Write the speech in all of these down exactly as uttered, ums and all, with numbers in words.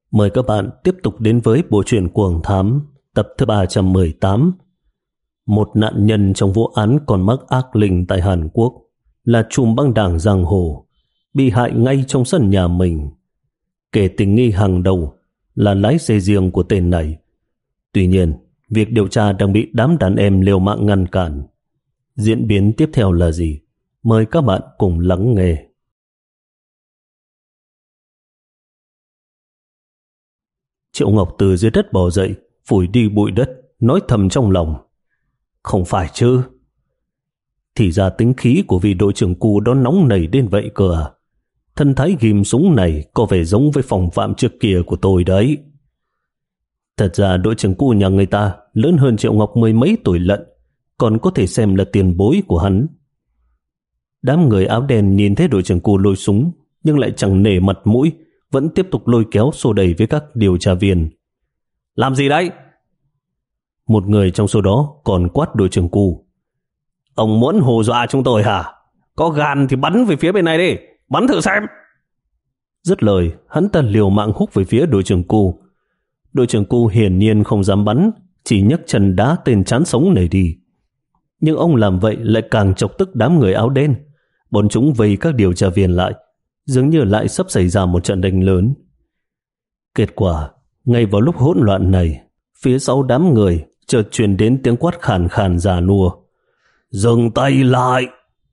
Mời các bạn tiếp tục đến với bộ truyện Cuồng Thám tập thứ ba trăm mười tám. Một nạn nhân trong vụ án con mắc ác linh tại Hàn Quốc là trùm băng đảng giang hồ, bị hại ngay trong sân nhà mình. Kẻ tình nghi hàng đầu là lái xe riêng của tên này. Tuy nhiên, việc điều tra đang bị đám đàn em liều mạng ngăn cản. Diễn biến tiếp theo là gì? Mời các bạn cùng lắng nghe. Triệu Ngọc từ dưới đất bò dậy, phủi đi bụi đất, nói thầm trong lòng. Không phải chứ? Thì ra tính khí của vị đội trưởng Cu đó nóng nảy đến vậy cơ à? Thân thái ghim súng này có vẻ giống với phòng phạm trước kia của tôi đấy. Thật ra đội trưởng Cu nhà người ta lớn hơn Triệu Ngọc mười mấy tuổi lận, còn có thể xem là tiền bối của hắn. Đám người áo đen nhìn thấy đội trưởng Cu lôi súng, nhưng lại chẳng nể mặt mũi, vẫn tiếp tục lôi kéo xô đẩy với các điều tra viên. Làm gì đấy? Một người trong số đó còn quát đội trưởng Cu. Ông muốn hù dọa chúng tôi hả? Có gan thì bắn về phía bên này đi, bắn thử xem. Dứt lời, hắn ta liều mạng húc về phía đội trưởng Cu. Đội trưởng Cu hiển nhiên không dám bắn, chỉ nhấc chân đá tên chán sống này đi. Nhưng ông làm vậy lại càng chọc tức đám người áo đen. Bọn chúng vây các điều tra viên lại, dường như lại sắp xảy ra một trận đánh lớn. Kết quả, ngay vào lúc hỗn loạn này, phía sau đám người chợt truyền đến tiếng quát khàn khàn già nua. Dừng tay lại!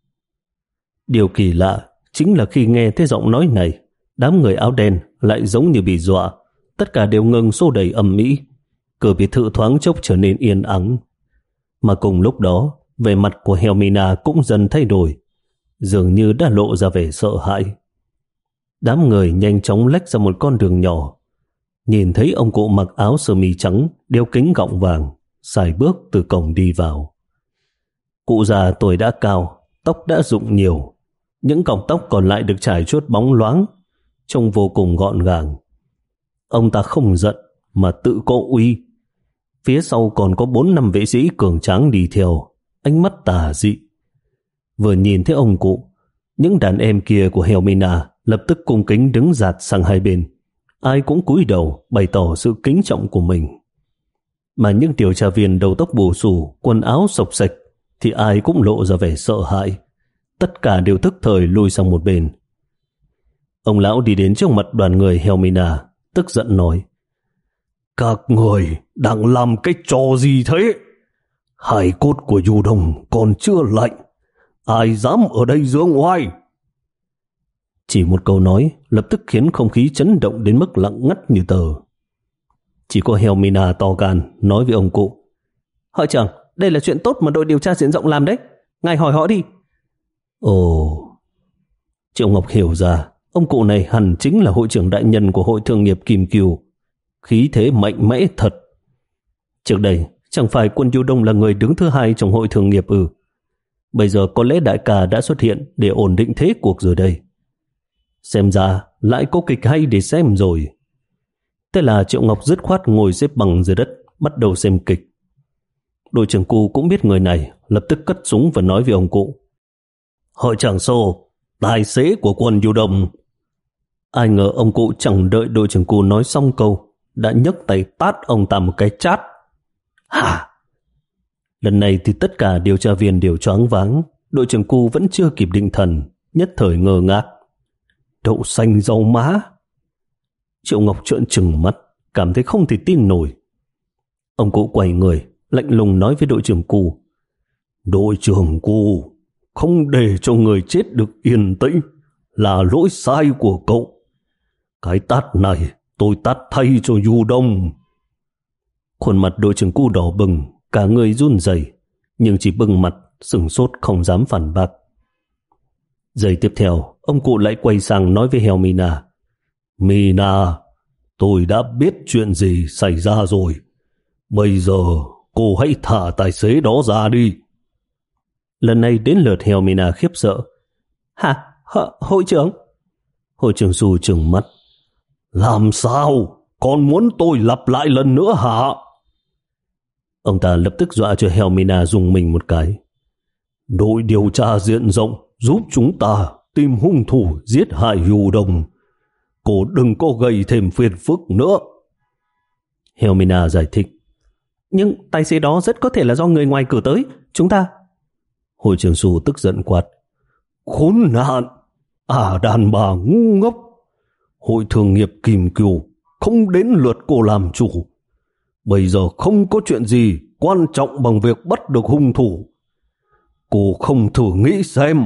Điều kỳ lạ chính là khi nghe thấy giọng nói này, đám người áo đen lại giống như bị dọa, tất cả đều ngừng xô đẩy ầm ĩ. Cửa biệt thự thoáng chốc trở nên yên ắng. Mà cùng lúc đó, vẻ mặt của Helmina cũng dần thay đổi, dường như đã lộ ra vẻ sợ hãi. Đám người nhanh chóng lách ra một con đường nhỏ, nhìn thấy ông cụ mặc áo sơ mi trắng, đeo kính gọng vàng, sải bước từ cổng đi vào. Cụ già tuổi đã cao, tóc đã rụng nhiều, những cọng tóc còn lại được trải chuốt bóng loáng, trông vô cùng gọn gàng. Ông ta không giận mà tự có uy. Phía sau còn có bốn năm vệ sĩ cường tráng đi theo, ánh mắt tà dị. Vừa nhìn thấy ông cụ, những đàn em kia của Helmina lập tức cung kính đứng dạt sang hai bên. Ai cũng cúi đầu bày tỏ sự kính trọng của mình. Mà những điều tra viên đầu tóc bù xù, quần áo xộc xệch thì ai cũng lộ ra vẻ sợ hãi. Tất cả đều tức thời lùi sang một bên. Ông lão đi đến trước mặt đoàn người Helmina, tức giận nói: Các người đang làm cái trò gì thế? Hài cốt của Du Đông còn chưa lạnh, ai dám ở đây dương oai? Chỉ một câu nói lập tức khiến không khí chấn động đến mức lặng ngắt như tờ. Chỉ có Helmina to gan nói với ông cụ: Hội trưởng, đây là chuyện tốt mà đội điều tra diện rộng làm đấy, ngài hỏi họ đi. Ồ. Triệu Ngọc hiểu ra, ông cụ này hẳn chính là hội trưởng đại nhân của hội thương nghiệp Kim Cừu. Khí thế mạnh mẽ thật. Trước đây, chẳng phải quân Du Đông là người đứng thứ hai trong hội thương nghiệp ư? Bây giờ có lẽ đại ca đã xuất hiện để ổn định thế cuộc rồi đây. Xem ra lại có kịch hay để xem rồi. Thế là Triệu Ngọc dứt khoát ngồi xếp bằng dưới đất, bắt đầu xem kịch. Đội trưởng Cu cũng biết người này, lập tức cất súng và nói với ông cụ: Hội trưởng Sô, tài xế của quân Du Đông. Ai ngờ ông cụ chẳng đợi đội trưởng Cu nói xong câu, đã nhấc tay tát ông ta một cái chát. Hả? Lần này thì tất cả điều tra viên đều choáng váng. Đội trưởng Cu vẫn chưa kịp định thần, nhất thời ngơ ngác. Đậu xanh rau má. Triệu Ngọc trợn trừng mắt, cảm thấy không thể tin nổi. Ông cụ quay người, lạnh lùng nói với đội trưởng Cu: Đội trưởng Cu, không để cho người chết được yên tĩnh là lỗi sai của cậu. Cái tát này tôi tát thay cho Du Đông. Khuôn mặt đội trưởng Cu đỏ bừng, cả người run rẩy, nhưng chỉ bưng mặt sửng sốt không dám phản bác. Giây tiếp theo, ông cụ lại quay sang nói với Helmina: Mina, tôi đã biết chuyện gì xảy ra rồi. Bây giờ cô hãy thả tài xế đó ra đi. Lần này đến lượt Helmina khiếp sợ. Hả? H- hội trưởng? Hội trưởng Su trừng mắt. Làm sao? Còn muốn tôi lặp lại lần nữa hả? Ông ta lập tức dọa cho Helmina dùng mình một cái. Đội điều tra diện rộng giúp chúng ta tìm hung thủ giết hại Du Đông. cô đừng có gây thêm phiền phức nữa. Helmina giải thích. Nhưng tài xế đó rất có thể là do người ngoài cử tới. Chúng ta... Hội trưởng Su tức giận quát. Khốn nạn! À, đàn bà ngu ngốc! Hội thương nghiệp Kim Cửu không đến lượt cô làm chủ. Bây giờ không có chuyện gì quan trọng bằng việc bắt được hung thủ. Cô không thử nghĩ xem.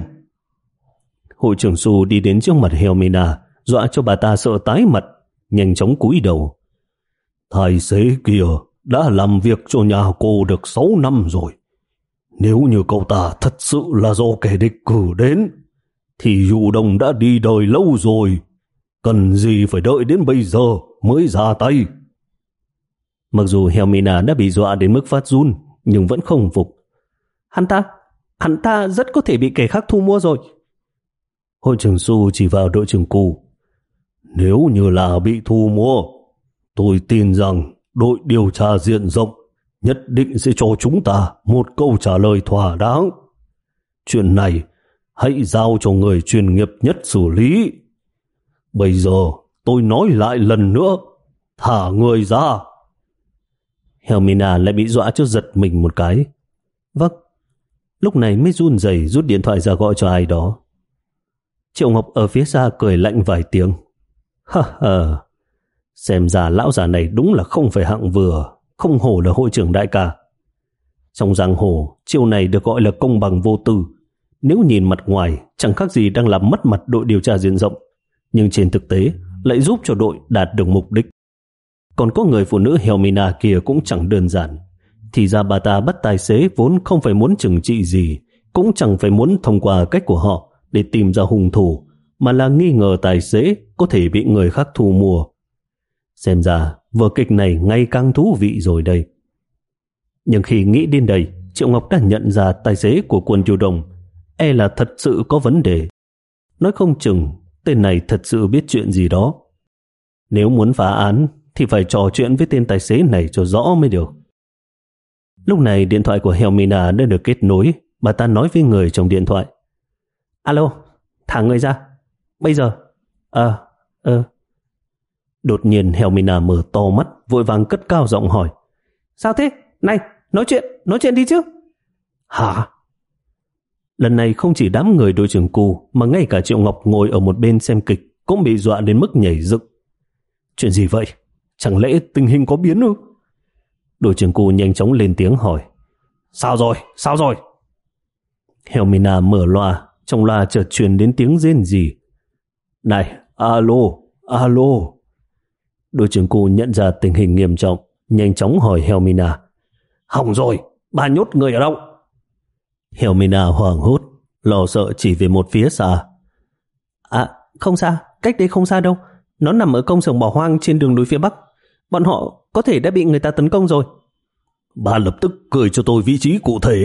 Hội trưởng Su đi đến trước mặt Helmina, dọa cho bà ta sợ tái mặt, nhanh chóng cúi đầu. Tài xế kia đã làm việc cho nhà cô được sáu năm rồi. Nếu như cậu ta thật sự là do kẻ địch cử đến, thì Yu Đông đã đi đời lâu rồi. Cần gì phải đợi đến bây giờ mới ra tay. Mặc dù Helmina đã bị dọa đến mức phát run, nhưng vẫn không phục. Hắn ta, hắn ta rất có thể bị kẻ khác thu mua rồi. Hội trưởng Su chỉ vào đội trưởng Cu. Nếu như là bị thu mua, tôi tin rằng đội điều tra diện rộng nhất định sẽ cho chúng ta một câu trả lời thỏa đáng. Chuyện này hãy giao cho người chuyên nghiệp nhất xử lý. Bây giờ tôi nói lại lần nữa, thả người ra. Helmina lại bị dọa cho giật mình một cái. Vâng. Lúc này mới run rẩy rút điện thoại ra gọi cho ai đó. Triệu Ngọc ở phía xa cười lạnh vài tiếng. Ha ha, xem ra lão già này đúng là không phải hạng vừa, không hổ là hội trưởng đại ca. Trong giang hồ, chiêu này được gọi là công bằng vô tư. Nếu nhìn mặt ngoài, chẳng khác gì đang làm mất mặt đội điều tra diện rộng, nhưng trên thực tế lại giúp cho đội đạt được mục đích. Còn có người phụ nữ Helmina kia cũng chẳng đơn giản. Thì ra bà ta bắt tài xế vốn không phải muốn trừng trị gì, cũng chẳng phải muốn thông qua cách của họ để tìm ra hung thủ, mà là nghi ngờ tài xế có thể bị người khác thu mua. Xem ra vở kịch này ngày càng thú vị rồi đây. Nhưng khi nghĩ đến đây, Triệu Ngọc đã nhận ra tài xế của quân Yu Đông e là thật sự có vấn đề. Nói không chừng tên này thật sự biết chuyện gì đó. Nếu muốn phá án thì phải trò chuyện với tên tài xế này cho rõ mới được. Lúc này điện thoại của Helmina đã được kết nối. Bà ta nói với người trong điện thoại. Alo, thả người ra. Bây giờ. À, ờ. Đột nhiên Helmina mở to mắt, vội vàng cất cao giọng hỏi. Sao thế? Này, nói chuyện, nói chuyện đi chứ. Hả? Lần này không chỉ đám người đội trưởng Cu, mà ngay cả Triệu Ngọc ngồi ở một bên xem kịch cũng bị dọa đến mức nhảy dựng. Chuyện gì vậy? Chẳng lẽ tình hình có biến ư? Đội trưởng Cu nhanh chóng lên tiếng hỏi. Sao rồi? Sao rồi? Helmina mở loa, trong loa chợt truyền đến tiếng rên rỉ. Này, alo, alo. Đội trưởng Cu nhận ra tình hình nghiêm trọng, nhanh chóng hỏi Helmina. Hỏng rồi, bà nhốt người ở đâu? Helmina hoảng hốt, lo sợ chỉ về một phía xa. À, không xa, cách đây không xa đâu. Nó nằm ở công xưởng bỏ hoang trên đường núi phía Bắc. Bọn họ có thể đã bị người ta tấn công rồi. Bà lập tức gửi cho tôi vị trí cụ thể.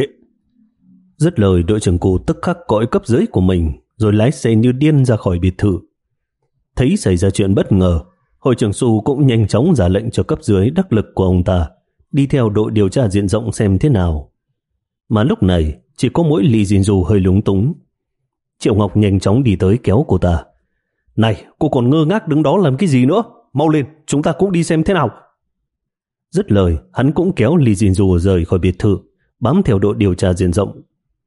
Dứt lời, đội trưởng Cu tức khắc gọi cấp dưới của mình, rồi lái xe như điên ra khỏi biệt thự. Thấy xảy ra chuyện bất ngờ, hội trưởng Su cũng nhanh chóng ra lệnh cho cấp dưới đắc lực của ông ta đi theo đội điều tra diện rộng xem thế nào. Mà lúc này chỉ có mỗi Lee Jinju hơi lúng túng. Triệu Ngọc nhanh chóng đi tới kéo cô ta. Này, cô còn ngơ ngác đứng đó làm cái gì nữa? Mau lên, chúng ta cũng đi xem thế nào. Dứt lời, hắn cũng kéo Lee Jinju rời khỏi biệt thự, bám theo đội điều tra diện rộng.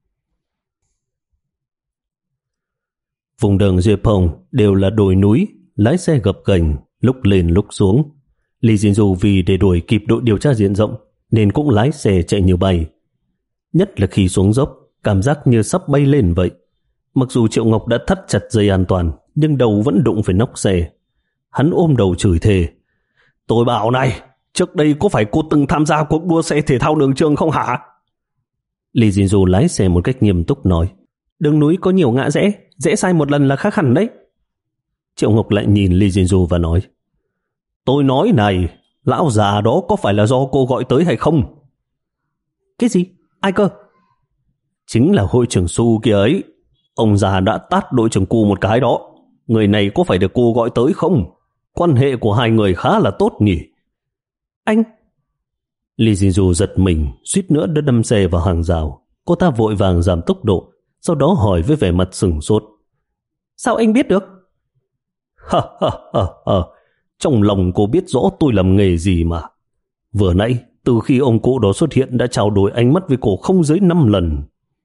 Vùng đường Japan đều là đồi núi, lái xe gập ghềnh, lúc lên lúc xuống. Lee Jinju vì để đuổi kịp đội điều tra diện rộng nên cũng lái xe chạy như bay. Nhất là khi xuống dốc, cảm giác như sắp bay lên vậy. Mặc dù Triệu Ngọc đã thắt chặt dây an toàn, nhưng đầu vẫn đụng phải nóc xe. Hắn ôm đầu chửi thề. Tôi bảo này, trước đây có phải cô từng tham gia cuộc đua xe thể thao đường trường không hả? Lee Jinju lái xe một cách nghiêm túc nói. Đường núi có nhiều ngã rẽ, rẽ sai một lần là khác hẳn đấy. Triệu Ngọc lại nhìn Lee Jinju và nói. Tôi nói này, lão già đó có phải là do cô gọi tới hay không? Cái gì? Ai cơ? Chính là hội trưởng Su kia ấy. Ông già đã tát đội trưởng Cu một cái đó. Người này có phải được cô gọi tới không? Quan hệ của hai người khá là tốt nhỉ? Anh... Lee Jinju giật mình, suýt nữa đã đâm xe vào hàng rào. Cô ta vội vàng giảm tốc độ, sau đó hỏi với vẻ mặt sửng sốt. Sao anh biết được? Ha ha ha ha. Trong lòng cô biết rõ tôi làm nghề gì mà. Vừa nãy, từ khi ông cụ đó xuất hiện đã trao đổi ánh mắt với cô không dưới năm lần.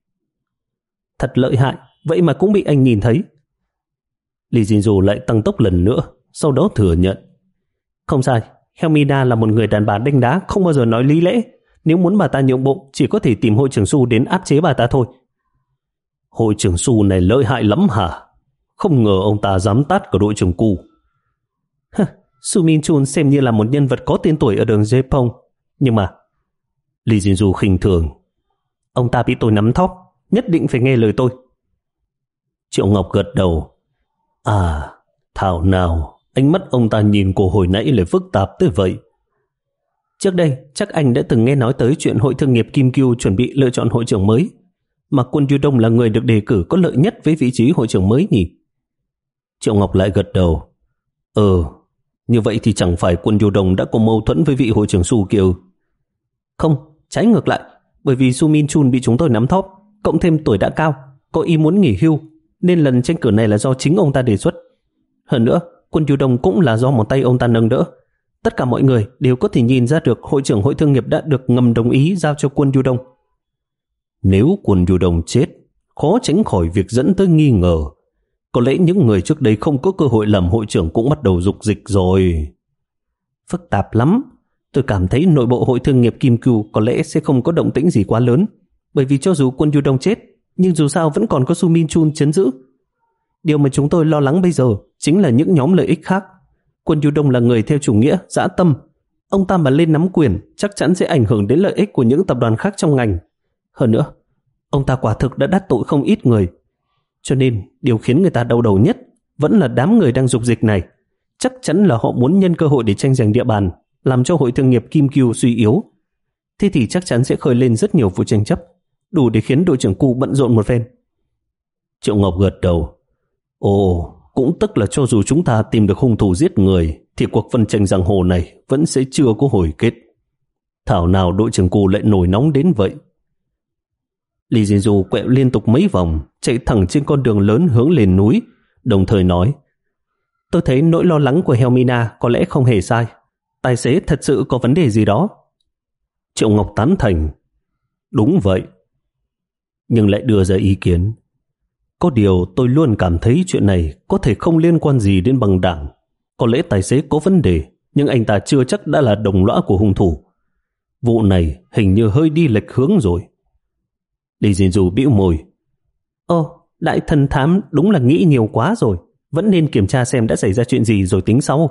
Thật lợi hại, vậy mà cũng bị anh nhìn thấy. Lee Jin-Joo lại tăng tốc lần nữa, sau đó thừa nhận. Không sai, Helmina là một người đàn bà đanh đá, không bao giờ nói lý lẽ. Nếu muốn bà ta nhượng bộ, chỉ có thể tìm hội trưởng Su đến áp chế bà ta thôi. Hội trưởng Su này lợi hại lắm hả? Không ngờ ông ta dám tát cả đội trưởng Cu. Su Min Chun xem như là một nhân vật có tên tuổi ở đường Japan. Nhưng mà Lee Jin-Joo khinh thường. Ông ta bị tôi nắm thóp, nhất định phải nghe lời tôi. Triệu Ngọc gật đầu. À, thảo nào, ánh mắt ông ta nhìn cô hồi nãy lại phức tạp tới vậy. Trước đây, chắc anh đã từng nghe nói tới chuyện hội thương nghiệp Kim Kyu chuẩn bị lựa chọn hội trưởng mới, mà Kwon Yu-dong là người được đề cử có lợi nhất với vị trí hội trưởng mới nhỉ? Triệu Ngọc lại gật đầu. Ừ, như vậy thì chẳng phải Kwon Yu-dong đã có mâu thuẫn với vị hội trưởng Su kia? Không, trái ngược lại, bởi vì Su Min Chun bị chúng tôi nắm thóp, cộng thêm tuổi đã cao, có ý muốn nghỉ hưu, nên lần tranh cử này là do chính ông ta đề xuất. Hơn nữa, Kwon Yu-dong cũng là do một tay ông ta nâng đỡ. Tất cả mọi người đều có thể nhìn ra được hội trưởng hội thương nghiệp đã được ngầm đồng ý giao cho Kwon Yu-dong. Nếu Kwon Yu-dong chết, khó tránh khỏi việc dẫn tới nghi ngờ. Có lẽ những người trước đây không có cơ hội làm hội trưởng cũng bắt đầu dục dịch rồi. Phức tạp lắm. Tôi cảm thấy nội bộ hội thương nghiệp Kim Kyu có lẽ sẽ không có động tĩnh gì quá lớn, bởi vì cho dù Kwon Yu-dong chết, nhưng dù sao vẫn còn có Su Min Chun trấn giữ. Điều mà chúng tôi lo lắng bây giờ chính là những nhóm lợi ích khác. Kwon Yu-dong là người theo chủ nghĩa dã tâm. Ông ta mà lên nắm quyền chắc chắn sẽ ảnh hưởng đến lợi ích của những tập đoàn khác trong ngành. Hơn nữa, ông ta quả thực đã đắc tội không ít người. Cho nên điều khiến người ta đau đầu nhất vẫn là đám người đang dục dịch này. Chắc chắn là họ muốn nhân cơ hội để tranh giành địa bàn, làm cho hội thương nghiệp Kim Kyu suy yếu. Thế thì chắc chắn sẽ khơi lên rất nhiều vụ tranh chấp, đủ để khiến đội trưởng Cu bận rộn một phen. Triệu Ngọc gật đầu. Ồ, cũng tức là cho dù chúng ta tìm được hung thủ giết người, thì cuộc phân tranh giang hồ này vẫn sẽ chưa có hồi kết. Thảo nào đội trưởng Cu lại nổi nóng đến vậy. Lee Jin-Joo quẹo liên tục mấy vòng, chạy thẳng trên con đường lớn hướng lên núi, đồng thời nói: Tôi thấy nỗi lo lắng của Helmina có lẽ không hề sai. Tài xế thật sự có vấn đề gì đó. Triệu Ngọc tán thành. Đúng vậy. Nhưng lại đưa ra ý kiến. Có điều tôi luôn cảm thấy chuyện này có thể không liên quan gì đến băng đảng. Có lẽ tài xế có vấn đề, nhưng anh ta chưa chắc đã là đồng lõa của hung thủ. Vụ này hình như hơi đi lệch hướng rồi. Lee Jin-Joo bĩu môi. Ồ, đại thần thám đúng là nghĩ nhiều quá rồi. Vẫn nên kiểm tra xem đã xảy ra chuyện gì rồi tính sau.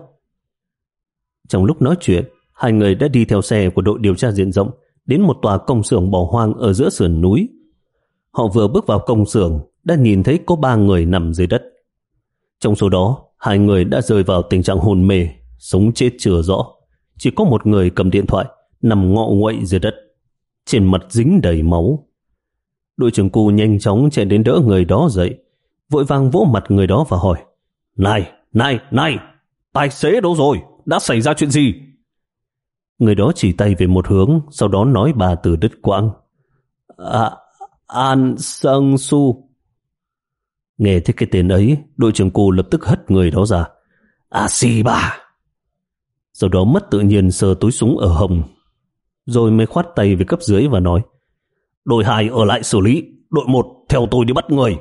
Trong lúc nói chuyện, hai người đã đi theo xe của đội điều tra diện rộng đến một tòa công xưởng bỏ hoang ở giữa sườn núi. Họ vừa bước vào công xưởng đã nhìn thấy có ba người nằm dưới đất. Trong số đó, hai người đã rơi vào tình trạng hôn mê, sống chết chưa rõ. Chỉ có một người cầm điện thoại nằm ngọ nguậy dưới đất, trên mặt dính đầy máu. Đội trưởng Cu nhanh chóng chạy đến đỡ người đó dậy, vội vàng vỗ mặt người đó và hỏi: Này, này, này, tài xế đâu rồi? Đã xảy ra chuyện gì? Người đó chỉ tay về một hướng, sau đó nói ba từ đứt quãng: À, An Sang Su. Nghe thấy cái tên ấy, đội trưởng Cu lập tức hất người đó ra. À xì bà. Sau đó mất tự nhiên sờ túi súng ở hông, rồi mới khoát tay về cấp dưới và nói: Đội hai ở lại xử lý, đội một theo tôi đi bắt người.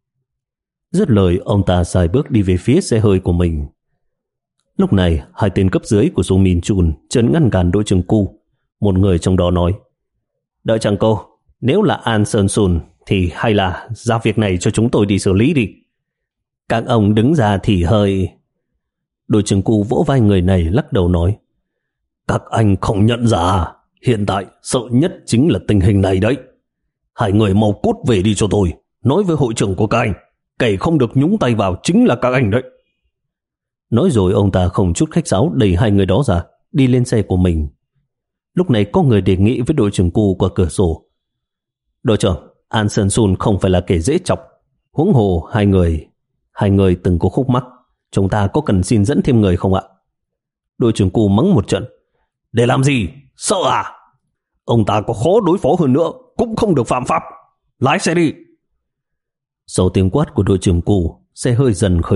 Dứt lời, ông ta xài bước đi về phía xe hơi của mình. Lúc này, hai tên cấp dưới của Su Min Chun trấn ngăn cản đội trưởng Cu. Một người trong đó nói: Đợi chẳng cô, nếu là An Sơn Sun thì hay là giao việc này cho chúng tôi đi xử lý đi. Các ông đứng ra thì hơi... Đội trưởng Cu vỗ vai người này lắc đầu nói: Các anh không nhận ra, hiện tại sợ nhất chính là tình hình này đấy. Hai người mau cút về đi cho tôi, nói với hội trưởng của các anh, kẻ không được nhúng tay vào chính là các anh đấy. Nói rồi ông ta không chút khách sáo đẩy hai người đó ra, đi lên xe của mình. Lúc này có người đề nghị với đội trưởng Cu qua cửa sổ: Đội trưởng, An Sơn Sun không phải là kẻ dễ chọc. Huống hồ hai người, hai người từng có khúc mắc. Chúng ta có cần xin dẫn thêm người không ạ? Đội trưởng Cu mắng một trận: Để làm gì? Sợ à? Ông ta có khó đối phó hơn nữa cũng không được phạm pháp. Lái xe đi. Sau tiếng quát của đội trưởng Cu, xe hơi dần khởi động,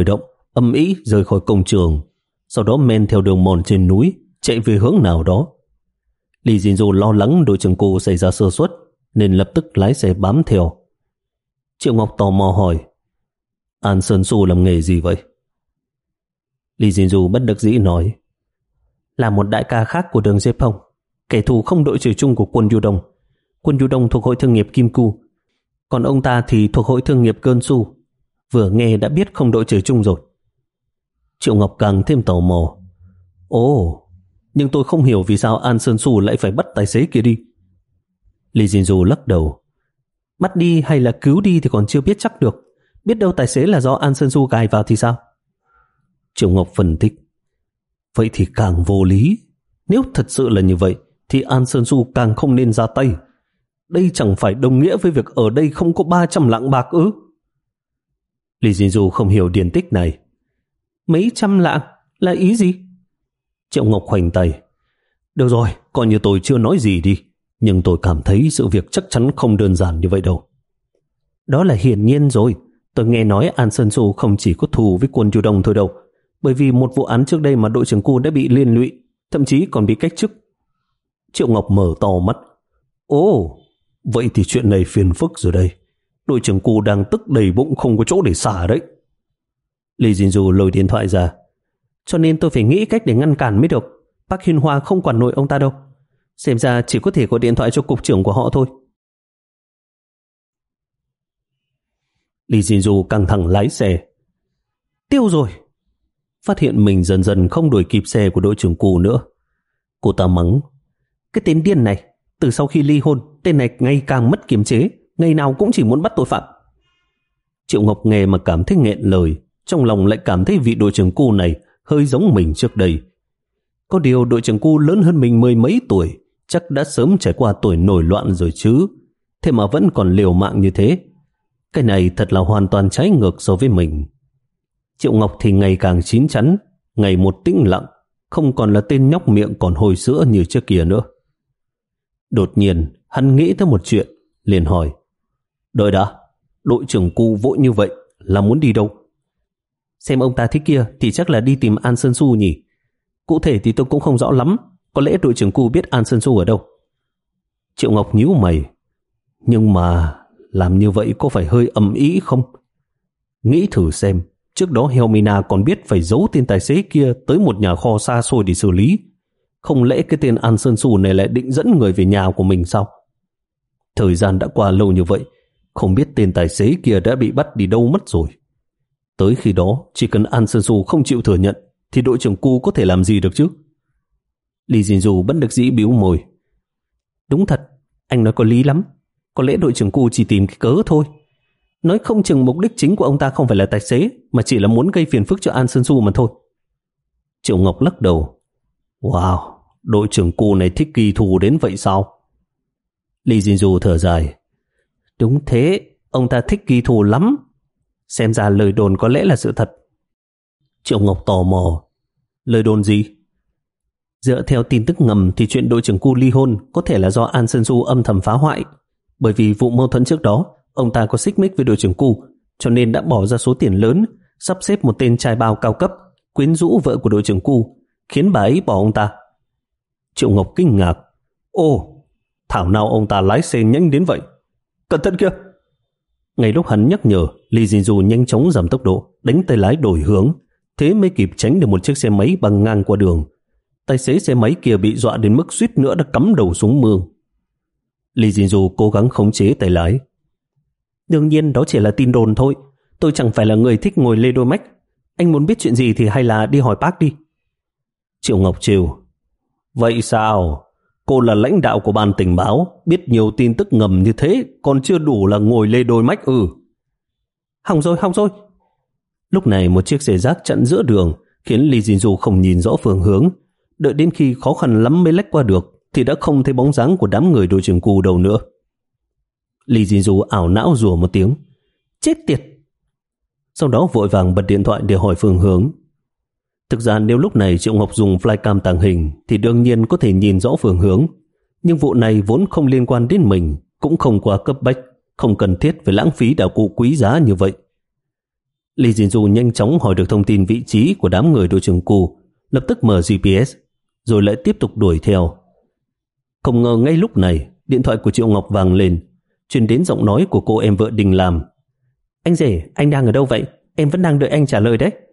âm ĩ rời khỏi công trường, sau đó men theo đường mòn trên núi, chạy về hướng nào đó. Lý Diên Du lo lắng đội trưởng Cô xảy ra sơ suất, nên lập tức lái xe bám theo. Triệu Ngọc tò mò hỏi, An Sơn Xu làm nghề gì vậy? Lý Diên Du bất đắc dĩ nói, là một đại ca khác của đường Dê Phong, kẻ thù không đội trời chung của quân Du Đông. Quân Du Đông thuộc hội thương nghiệp Kim Cu, còn ông ta thì thuộc hội thương nghiệp Cơn Su. Vừa nghe đã biết không đội trời chung rồi. Triệu Ngọc càng thêm tò mò. Ồ, nhưng tôi không hiểu vì sao An Sơn Xu lại phải bắt tài xế kia đi. Lý Diên Du lắc đầu. Bắt đi hay là cứu đi thì còn chưa biết chắc được. Biết đâu tài xế là do An Sơn Xu gài vào thì sao? Triệu Ngọc phân tích. Vậy thì càng vô lý. Nếu thật sự là như vậy thì An Sơn Xu càng không nên ra tay. Đây chẳng phải đồng nghĩa với việc ở đây không có ba trăm lạng bạc ư? Lý Diên Du không hiểu điển tích này. Mấy trăm lạng là ý gì? Triệu Ngọc khoanh tay. Được rồi, coi như tôi chưa nói gì đi. Nhưng tôi cảm thấy sự việc chắc chắn không đơn giản như vậy đâu. Đó là hiển nhiên rồi. Tôi nghe nói An Sơn Xu không chỉ có thù với quân Du Đông thôi đâu. Bởi vì một vụ án trước đây mà đội trưởng Cu đã bị liên lụy, thậm chí còn bị cách chức. Triệu Ngọc mở to mắt. Ồ, vậy thì chuyện này phiền phức rồi đây. Đội trưởng Cu đang tức đầy bụng không có chỗ để xả đấy. Lý Diên Du lôi điện thoại ra. Cho nên tôi phải nghĩ cách để ngăn cản mới được. Park Hiên Hoa không quản nổi ông ta đâu. Xem ra chỉ có thể gọi điện thoại cho cục trưởng của họ thôi. Lý Diên Du căng thẳng lái xe. Tiêu rồi. Phát hiện mình dần dần không đuổi kịp xe của đội trưởng Cu nữa. Cô ta mắng. Cái tên điên này, từ sau khi ly hôn, tên này ngày càng mất kiềm chế, ngày nào cũng chỉ muốn bắt tội phạm. Triệu Ngọc nghe mà cảm thấy nghẹn lời, trong lòng lại cảm thấy vị đội trưởng Cu này hơi giống mình trước đây. Có điều đội trưởng Cu lớn hơn mình mười mấy tuổi, chắc đã sớm trải qua tuổi nổi loạn rồi chứ, thế mà vẫn còn liều mạng như thế. Cái này thật là hoàn toàn trái ngược so với mình. Triệu Ngọc thì ngày càng chín chắn, ngày một tĩnh lặng, không còn là tên nhóc miệng còn hồi sữa như trước kia nữa. Đột nhiên, hắn nghĩ tới một chuyện, liền hỏi. Đợi đã, đội trưởng Cu vội như vậy là muốn đi đâu? Xem ông ta thích kia thì chắc là đi tìm An Sơn Xu nhỉ? Cụ thể thì tôi cũng không rõ lắm, có lẽ đội trưởng Cu biết An Sơn Xu ở đâu. Triệu Ngọc nhíu mày. Nhưng mà làm như vậy có phải hơi ầm ĩ không? Nghĩ thử xem, trước đó Helmina còn biết phải giấu tên tài xế kia tới một nhà kho xa xôi để xử lý. Không lẽ cái tên An Sơn Xu này lại định dẫn người về nhà của mình sao? Thời gian đã qua lâu như vậy, không biết tên tài xế kia đã bị bắt đi đâu mất rồi. Tới khi đó, chỉ cần An Sơn Xu không chịu thừa nhận, thì đội trưởng Cu có thể làm gì được chứ? Lý Diên Du bất đắc dĩ bĩu môi. Đúng thật, anh nói có lý lắm. Có lẽ đội trưởng Cu chỉ tìm cái cớ thôi. Nói không chừng mục đích chính của ông ta không phải là tài xế, mà chỉ là muốn gây phiền phức cho An Sơn Xu mà thôi. Triệu Ngọc lắc đầu. Wow, đội trưởng Cu này thích ghi thù đến vậy sao? Lý Diên Du thở dài. Đúng thế, ông ta thích ghi thù lắm. Xem ra lời đồn có lẽ là sự thật. Triệu Ngọc tò mò. Lời đồn gì? Dựa theo tin tức ngầm thì chuyện đội trưởng Cu ly hôn có thể là do An Sơn Xu âm thầm phá hoại. Bởi vì vụ mâu thuẫn trước đó, ông ta có xích mích với đội trưởng Cu, cho nên đã bỏ ra số tiền lớn, sắp xếp một tên trai bao cao cấp, quyến rũ vợ của đội trưởng Cu, khiến bà ấy bỏ ông ta. Triệu Ngọc kinh ngạc. Ồ, thảo nào ông ta lái xe nhanh đến vậy. Cẩn thận kia. Ngay lúc hắn nhắc nhở, Lý Diên Du nhanh chóng giảm tốc độ, đánh tay lái đổi hướng, thế mới kịp tránh được một chiếc xe máy băng ngang qua đường. Tài xế xe máy kia bị dọa đến mức suýt nữa đã cắm đầu xuống mương. Lý Diên Du cố gắng khống chế tay lái. Đương nhiên đó chỉ là tin đồn thôi. Tôi chẳng phải là người thích ngồi lê đôi mách. Anh muốn biết chuyện gì thì hay là đi hỏi Park đi. Triệu Ngọc trêu. Vậy sao? Cô là lãnh đạo của ban tình báo, biết nhiều tin tức ngầm như thế, còn chưa đủ là ngồi lê đôi mách ư? Hỏng rồi, hỏng rồi. Lúc này một chiếc xe rác chặn giữa đường, khiến Lý Diên Du không nhìn rõ phương hướng. Đợi đến khi khó khăn lắm mới lách qua được, thì đã không thấy bóng dáng của đám người đội trưởng Cu đâu nữa. Lý Diên Du ảo não rủa một tiếng. Chết tiệt! Sau đó vội vàng bật điện thoại để hỏi phương hướng. Thực ra nếu lúc này Triệu Ngọc dùng flycam tàng hình thì đương nhiên có thể nhìn rõ phương hướng. Nhưng vụ này vốn không liên quan đến mình, cũng không quá cấp bách, không cần thiết phải lãng phí đạo cụ quý giá như vậy. Lee Jin-ju nhanh chóng hỏi được thông tin vị trí của đám người đội trưởng Cu, lập tức mở giê pê ét, rồi lại tiếp tục đuổi theo. Không ngờ ngay lúc này, điện thoại của Triệu Ngọc vang lên, truyền đến giọng nói của cô em vợ Đình Lam. Anh rể, anh đang ở đâu vậy? Em vẫn đang đợi anh trả lời đấy.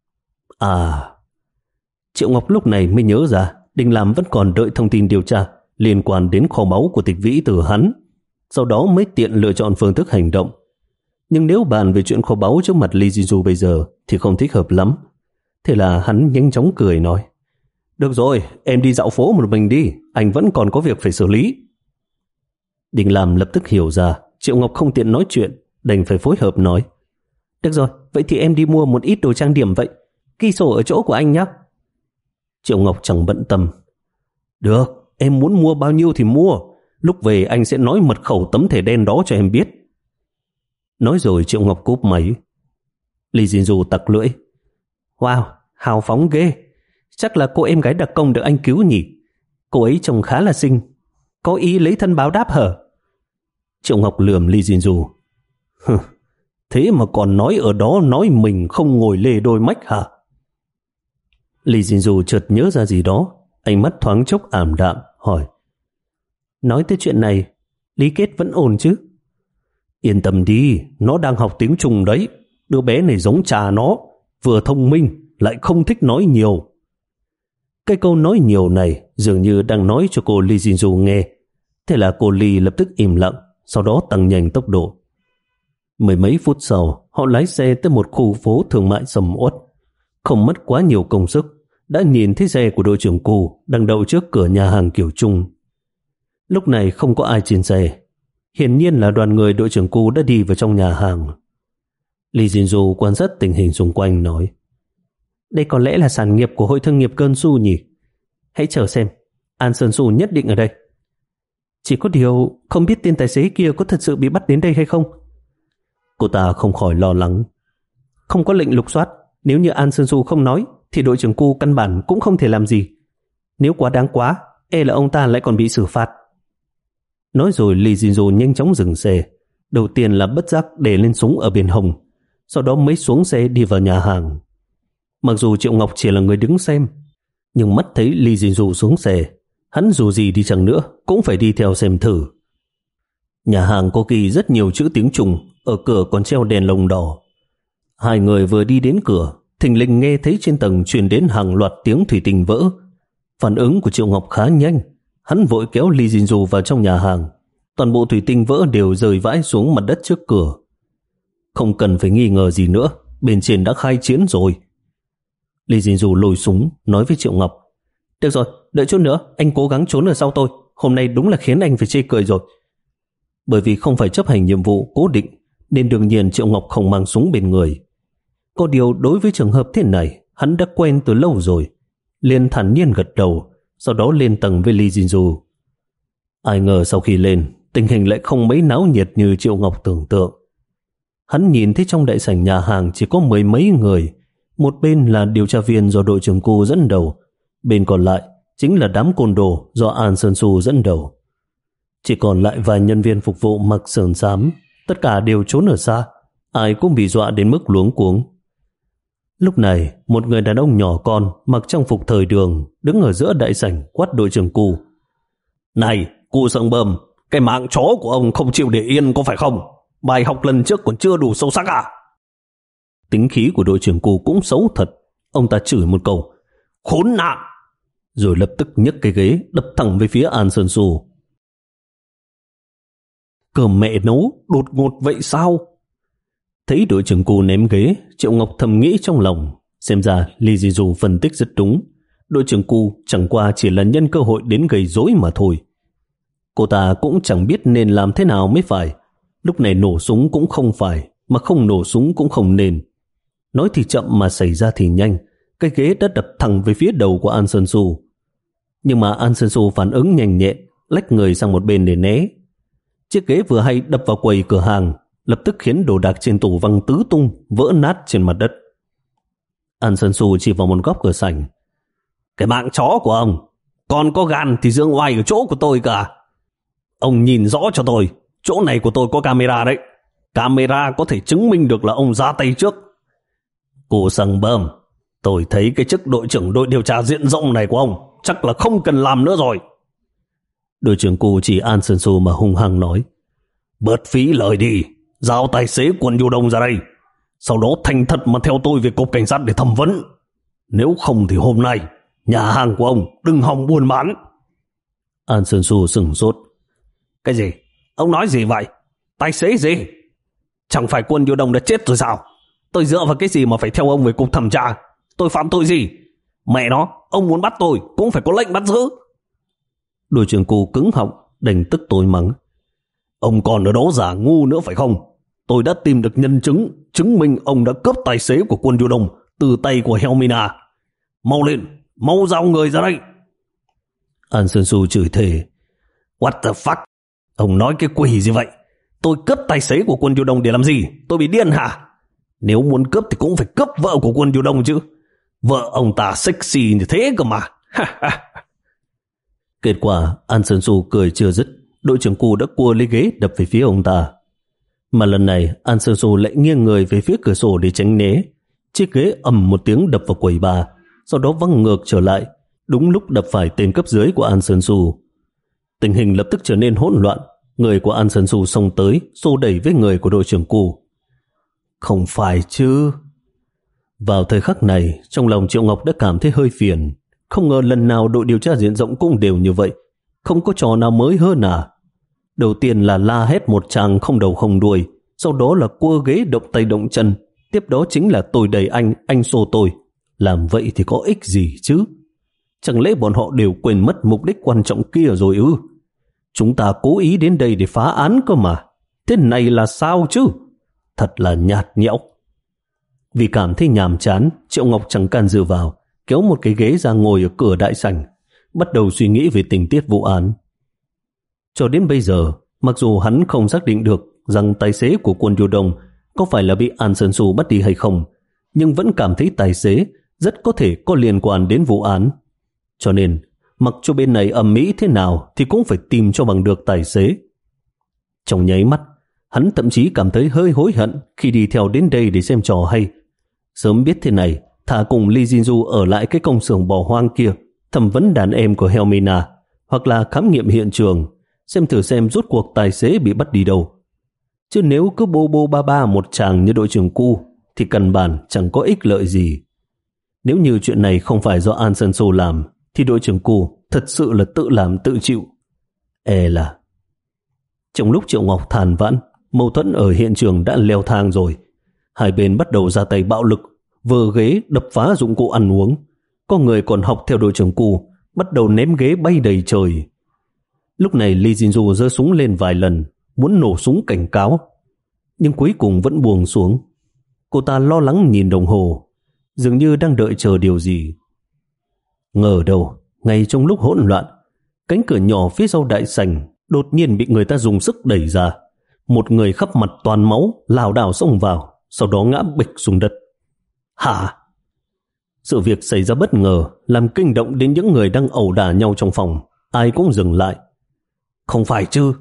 À, Triệu Ngọc lúc này mới nhớ ra Đình Lam vẫn còn đợi thông tin điều tra liên quan đến kho báu của Tịch Vĩ từ hắn, sau đó mới tiện lựa chọn phương thức hành động. Nhưng nếu bàn về chuyện kho báu trước mặt Lee Jin-ju bây giờ thì không thích hợp lắm. Thế là hắn nhanh chóng cười nói, được rồi, em đi dạo phố một mình đi, anh vẫn còn có việc phải xử lý. Đình Lam lập tức hiểu ra Triệu Ngọc không tiện nói chuyện, đành phải phối hợp nói, được rồi, vậy thì em đi mua một ít đồ trang điểm vậy, ghi sổ ở chỗ của anh nhé. Triệu Ngọc chẳng bận tâm, được, em muốn mua bao nhiêu thì mua, lúc về anh sẽ nói mật khẩu tấm thẻ đen đó cho em biết. Nói rồi Triệu Ngọc cúp máy. Lee Jin-ju tặc lưỡi, wow, hào phóng ghê, chắc là cô em gái đặc công được anh cứu nhỉ. Cô ấy trông khá là xinh, có ý lấy thân báo đáp hở? Triệu Ngọc lườm Lee Jin-ju, thế mà còn nói ở đó nói mình không ngồi lê đôi mách hả? Lee Jin-ju chợt nhớ ra gì đó, ánh mắt thoáng chốc ảm đạm, hỏi, nói tới chuyện này, Lý Kết vẫn ổn chứ? Yên tâm đi, nó đang học tiếng Trung đấy. Đứa bé này giống cha nó, vừa thông minh lại không thích nói nhiều. Cái câu nói nhiều này dường như đang nói cho cô Lee Jin-ju nghe. Thế là cô Lee lập tức im lặng, sau đó tăng nhanh tốc độ. Mười mấy phút sau, họ lái xe tới một khu phố thương mại sầm uất. Không mất quá nhiều công sức, đã nhìn thấy xe của đội trưởng Cu đang đậu trước cửa nhà hàng kiểu Trung. Lúc này không có ai trên xe. Hiển nhiên là đoàn người đội trưởng Cu đã đi vào trong nhà hàng. Lee Jin-ju quan sát tình hình xung quanh nói, đây có lẽ là sản nghiệp của hội thương nghiệp Keunsu nhỉ? Hãy chờ xem, An Sơn Su nhất định ở đây. Chỉ có điều không biết tên tài xế kia có thật sự bị bắt đến đây hay không. Cô ta không khỏi lo lắng. Không có lệnh lục soát, nếu như An Sơn Su không nói thì đội trưởng Cu căn bản cũng không thể làm gì. Nếu quá đáng quá, e là ông ta lại còn bị xử phạt. Nói rồi Lee Jin-ju nhanh chóng dừng xe. Đầu tiên là bất giác để lên súng ở bên hông, sau đó mới xuống xe đi vào nhà hàng. Mặc dù Triệu Ngọc chỉ là người đứng xem, nhưng mắt thấy Lee Jin-ju xuống xe, hắn dù gì đi chăng nữa cũng phải đi theo xem thử. Nhà hàng có ghi rất nhiều chữ tiếng Trung, ở cửa còn treo đèn lồng đỏ. Hai người vừa đi đến cửa, thình lình nghe thấy trên tầng truyền đến hàng loạt tiếng thủy tinh vỡ. Phản ứng của Triệu Ngọc khá nhanh, hắn vội kéo Lee Jin-ju vào trong nhà hàng. Toàn bộ thủy tinh vỡ đều rơi vãi xuống mặt đất trước cửa. Không cần phải nghi ngờ gì nữa, bên trên đã khai chiến rồi. Lee Jin-ju lôi súng, nói với Triệu Ngọc, được rồi, đợi chút nữa, anh cố gắng trốn ở sau tôi. Hôm nay đúng là khiến anh phải chê cười rồi. Bởi vì không phải chấp hành nhiệm vụ cố định, nên đương nhiên Triệu Ngọc không mang súng bên người. Có điều đối với trường hợp thế này, hắn đã quen từ lâu rồi. Liền thản nhiên gật đầu, sau đó lên tầng với Lee Jin-ju. Ai ngờ sau khi lên, tình hình lại không mấy náo nhiệt như Triệu Ngọc tưởng tượng. Hắn nhìn thấy trong đại sảnh nhà hàng chỉ có mười mấy người. Một bên là điều tra viên do đội trưởng Cu dẫn đầu, bên còn lại chính là đám côn đồ do An Sơn Su dẫn đầu. Chỉ còn lại vài nhân viên phục vụ mặc sườn xám, tất cả đều trốn ở xa, ai cũng bị dọa đến mức luống cuống. Lúc này, một người đàn ông nhỏ con mặc trang phục thời đường đứng ở giữa đại sảnh quát đội trưởng Cu. Này, Cu Sượng Bơm, cái mạng chó của ông không chịu để yên có phải không? Bài học lần trước còn chưa đủ sâu sắc à? Tính khí của đội trưởng Cu cũng xấu thật. Ông ta chửi một câu, khốn nạn, rồi lập tức nhấc cái ghế đập thẳng về phía An Sơn Su. Cơm mẹ nấu, đột ngột vậy sao? Thấy đội trưởng Cu ném ghế, Triệu Ngọc thầm nghĩ trong lòng, xem ra Lee Jin-ju phân tích rất đúng. Đội trưởng Cu chẳng qua chỉ là nhân cơ hội đến gây rối mà thôi. Cô ta cũng chẳng biết nên làm thế nào mới phải. Lúc này nổ súng cũng không phải, mà không nổ súng cũng không nên. Nói thì chậm mà xảy ra thì nhanh, cái ghế đã đập thẳng về phía đầu của An Sơn Su. Nhưng mà An Sơn Su phản ứng nhanh nhẹn, lách người sang một bên để né. Chiếc ghế vừa hay đập vào quầy cửa hàng, lập tức khiến đồ đạc trên tủ văng tứ tung, vỡ nát trên mặt đất. An Sơn Su chỉ vào một góc cửa sảnh. Cái mạng chó của ông, còn có gan thì dương oai ở chỗ của tôi cả. Ông nhìn rõ cho tôi, chỗ này của tôi có camera đấy. Camera có thể chứng minh được là ông ra tay trước. Cô Sang Bơm, tôi thấy cái chức đội trưởng đội điều tra diện rộng này của ông chắc là không cần làm nữa rồi. Đội trưởng Cu chỉ An Sơn Su mà hung hăng nói. Bớt phí lời đi, giao tài xế Quân Du Đông ra đây. Sau đó thành thật mà theo tôi về cục cảnh sát để thẩm vấn. Nếu không thì hôm nay nhà hàng của ông đừng hòng buôn bán. An Sơn Su sửng sốt. Cái gì? Ông nói gì vậy? Tài xế gì? Chẳng phải Quân Du Đông đã chết rồi sao? Tôi dựa vào cái gì mà phải theo ông về cục thẩm tra? Tôi phạm tội gì? Mẹ nó, ông muốn bắt tôi cũng phải có lệnh bắt giữ. Đội trưởng Cu cứng họng, đành tức tối mắng. Ông còn ở đó giả ngu nữa phải không? Tôi đã tìm được nhân chứng chứng minh ông đã cướp tài xế của Quân Du Đông từ tay của Helmina. Mau lên, mau giao người ra đây. An Sơn Su chửi thề. What the fuck? Ông nói cái quỷ gì vậy? Tôi cướp tài xế của Quân Du Đông để làm gì? Tôi bị điên hả? Nếu muốn cướp thì cũng phải cướp vợ của Quân Du Đông chứ. Vợ ông ta sexy như thế cơ mà. Kết quả An Sơn Su cười chưa dứt, đội trưởng Cu đã cua lấy ghế đập về phía ông ta. Mà lần này An Sơn Su lại nghiêng người về phía cửa sổ để tránh né. Chiếc ghế ầm một tiếng đập vào quầy bar, sau đó văng ngược trở lại, đúng lúc đập phải tên cấp dưới của An Sơn Su. Tình hình lập tức trở nên hỗn loạn. Người của An Sơn Su xông tới, xô đẩy với người của đội trưởng Cu. Không phải chứ? Vào thời khắc này, trong lòng Triệu Ngọc đã cảm thấy hơi phiền. Không ngờ lần nào đội điều tra diện rộng cũng đều như vậy, không có trò nào mới hơn à? Đầu tiên là la hét một tràng không đầu không đuôi, sau đó là cua ghế động tay động chân, tiếp đó chính là tôi đẩy anh, anh xô tôi. Làm vậy thì có ích gì chứ? Chẳng lẽ bọn họ đều quên mất mục đích quan trọng kia rồi ư? Chúng ta cố ý đến đây để phá án cơ mà. Thế này là sao chứ? Thật là nhạt nhẽo. Vì cảm thấy nhàm chán, Triệu Ngọc chẳng can dự vào, kéo một cái ghế ra ngồi ở cửa đại sảnh, bắt đầu suy nghĩ về tình tiết vụ án. Cho đến bây giờ, mặc dù hắn không xác định được rằng tài xế của Quân Du Đông có phải là bị An Sơn Su bắt đi hay không, nhưng vẫn cảm thấy tài xế rất có thể có liên quan đến vụ án. Cho nên, mặc cho bên này ầm ĩ thế nào thì cũng phải tìm cho bằng được tài xế. Trong nháy mắt, hắn thậm chí cảm thấy hơi hối hận khi đi theo đến đây để xem trò hay. Sớm biết thế này, thà cùng Lee Jin-ju ở lại cái công xưởng bỏ hoang kia, thẩm vấn đàn em của Helmina, hoặc là khám nghiệm hiện trường, xem thử xem rốt cuộc tài xế bị bắt đi đâu. Chứ nếu cứ bô bô ba ba một chàng như đội trưởng Cu, thì căn bản chẳng có ích lợi gì. Nếu như chuyện này không phải do An Sơn Su làm, thì đội trưởng Cu thật sự là tự làm tự chịu. E là... Trong lúc Triệu Ngọc than vãn, mâu thuẫn ở hiện trường đã leo thang rồi. Hai bên bắt đầu ra tay bạo lực, vơ ghế đập phá dụng cụ ăn uống. Có người còn học theo đội trưởng Cu, bắt đầu ném ghế bay đầy trời. Lúc này Lee Jin-ju giơ súng lên vài lần, muốn nổ súng cảnh cáo, nhưng cuối cùng vẫn buông xuống. Cô ta lo lắng nhìn đồng hồ, dường như đang đợi chờ điều gì. Ngờ đâu, ngay trong lúc hỗn loạn, cánh cửa nhỏ phía sau đại sảnh đột nhiên bị người ta dùng sức đẩy ra. Một người khắp mặt toàn máu lảo đảo xông vào, sau đó ngã bịch xuống đất. Hả? Sự việc xảy ra bất ngờ, làm kinh động đến những người đang ẩu đả nhau trong phòng. Ai cũng dừng lại. Không phải chứ?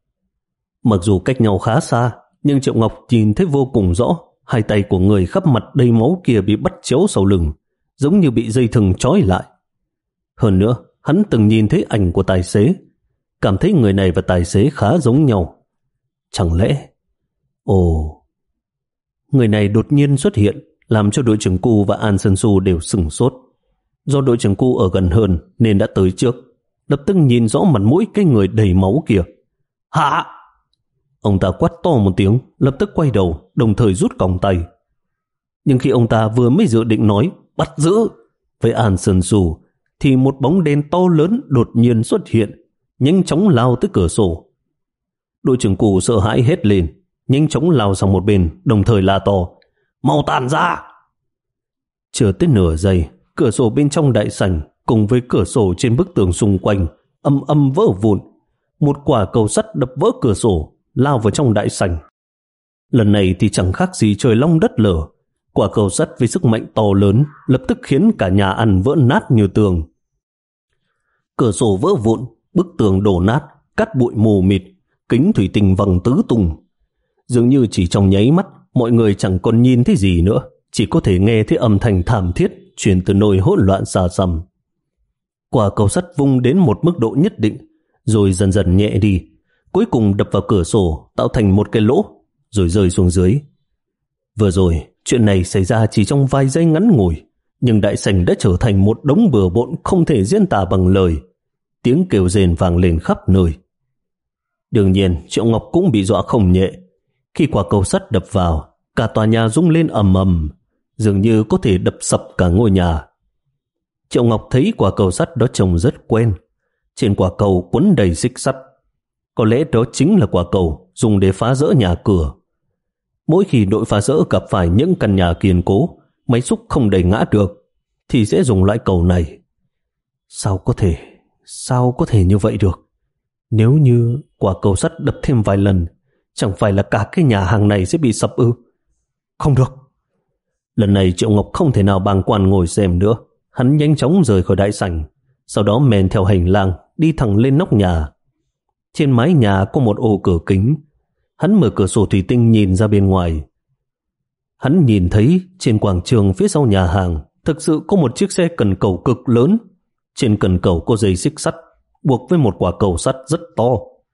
Mặc dù cách nhau khá xa, nhưng Triệu Ngọc nhìn thấy vô cùng rõ. Hai tay của người khắp mặt đầy máu kia bị bắt chéo sau lưng, giống như bị dây thừng trói lại. Hơn nữa, hắn từng nhìn thấy ảnh của tài xế, cảm thấy người này và tài xế khá giống nhau. Chẳng lẽ... Ồ... Người này đột nhiên xuất hiện, làm cho đội trưởng Cu và An Sơn Su đều sửng sốt. Do đội trưởng Cu ở gần hơn nên đã tới trước, lập tức nhìn rõ mặt mũi cái người đầy máu kia. Hả? Ông ta quát to một tiếng, lập tức quay đầu, đồng thời rút còng tay. Nhưng khi ông ta vừa mới dự định nói bắt giữ với An Sơn Su, thì một bóng đen to lớn đột nhiên xuất hiện, nhanh chóng lao tới cửa sổ. Đội trưởng Cu sợ hãi hét lên, nhanh chóng lao sang một bên, đồng thời la to: mau tản ra! Chưa tới nửa giây, cửa sổ bên trong đại sảnh cùng với cửa sổ trên bức tường xung quanh âm âm vỡ vụn. Một quả cầu sắt đập vỡ cửa sổ, lao vào trong đại sảnh. Lần này thì chẳng khác gì trời long đất lở. Quả cầu sắt với sức mạnh to lớn lập tức khiến cả nhà ăn vỡ nát như tường. Cửa sổ vỡ vụn, bức tường đổ nát, cát bụi mù mịt, kính thủy tinh văng tứ tung. Dường như chỉ trong nháy mắt, mọi người chẳng còn nhìn thấy gì nữa, chỉ có thể nghe thấy âm thanh thảm thiết truyền từ nơi hỗn loạn xa xăm. Quả cầu sắt vung đến một mức độ nhất định, rồi dần dần nhẹ đi, cuối cùng đập vào cửa sổ tạo thành một cái lỗ, rồi rơi xuống dưới. Vừa rồi, chuyện này xảy ra chỉ trong vài giây ngắn ngủi, nhưng đại sảnh đã trở thành một đống bừa bộn không thể diễn tả bằng lời. Tiếng kêu rền vang lên khắp nơi. Đương nhiên, Triệu Ngọc cũng bị dọa không nhẹ. Khi quả cầu sắt đập vào, cả tòa nhà rung lên ầm ầm, dường như có thể đập sập cả ngôi nhà. Triệu Ngọc thấy quả cầu sắt đó trông rất quen. Trên quả cầu quấn đầy xích sắt. Có lẽ đó chính là quả cầu dùng để phá rỡ nhà cửa. Mỗi khi đội phá rỡ gặp phải những căn nhà kiên cố, máy xúc không đẩy ngã được, thì sẽ dùng loại cầu này. Sao có thể, sao có thể như vậy được? Nếu như quả cầu sắt đập thêm vài lần, chẳng phải là cả cái nhà hàng này sẽ bị sập ư? Không được. Lần này Triệu Ngọc không thể nào bàng quan ngồi xem nữa. Hắn nhanh chóng rời khỏi đại sảnh, sau đó men theo hành lang đi thẳng lên nóc nhà. Trên mái nhà có một ô cửa kính. Hắn mở cửa sổ thủy tinh nhìn ra bên ngoài. Hắn nhìn thấy trên quảng trường phía sau nhà hàng thực sự có một chiếc xe cần cầu cực lớn. Trên cần cầu có dây xích sắt buộc với một quả cầu sắt rất to.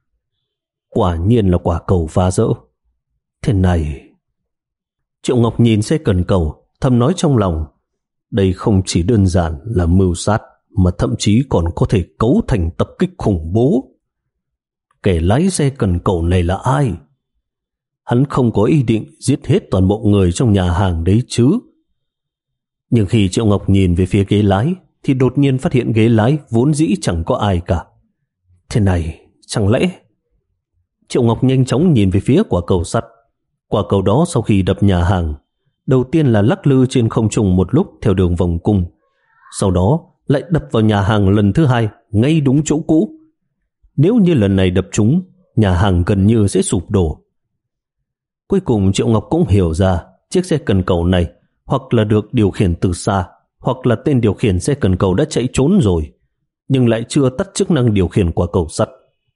Quả nhiên là quả cầu phá rỡ. Thế này... Triệu Ngọc nhìn xe cần cầu, thầm nói trong lòng, đây không chỉ đơn giản là mưu sát, mà thậm chí còn có thể cấu thành tập kích khủng bố. Kẻ lái xe cần cầu này là ai? Hắn không có ý định giết hết toàn bộ người trong nhà hàng đấy chứ. Nhưng khi Triệu Ngọc nhìn về phía ghế lái, thì đột nhiên phát hiện ghế lái vốn dĩ chẳng có ai cả. Thế này, chẳng lẽ... Triệu Ngọc nhanh chóng nhìn về phía quả cầu sắt. Quả cầu đó sau khi đập nhà hàng, đầu tiên là lắc lư trên không trung một lúc theo đường vòng cung, sau đó lại đập vào nhà hàng lần thứ hai ngay đúng chỗ cũ. Nếu như lần này đập trúng, nhà hàng gần như sẽ sụp đổ. Cuối cùng Triệu Ngọc cũng hiểu ra chiếc xe cần cầu này hoặc là được điều khiển từ xa, hoặc là tên điều khiển xe cần cầu đã chạy trốn rồi, nhưng lại chưa tắt chức năng điều khiển quả cầu sắt.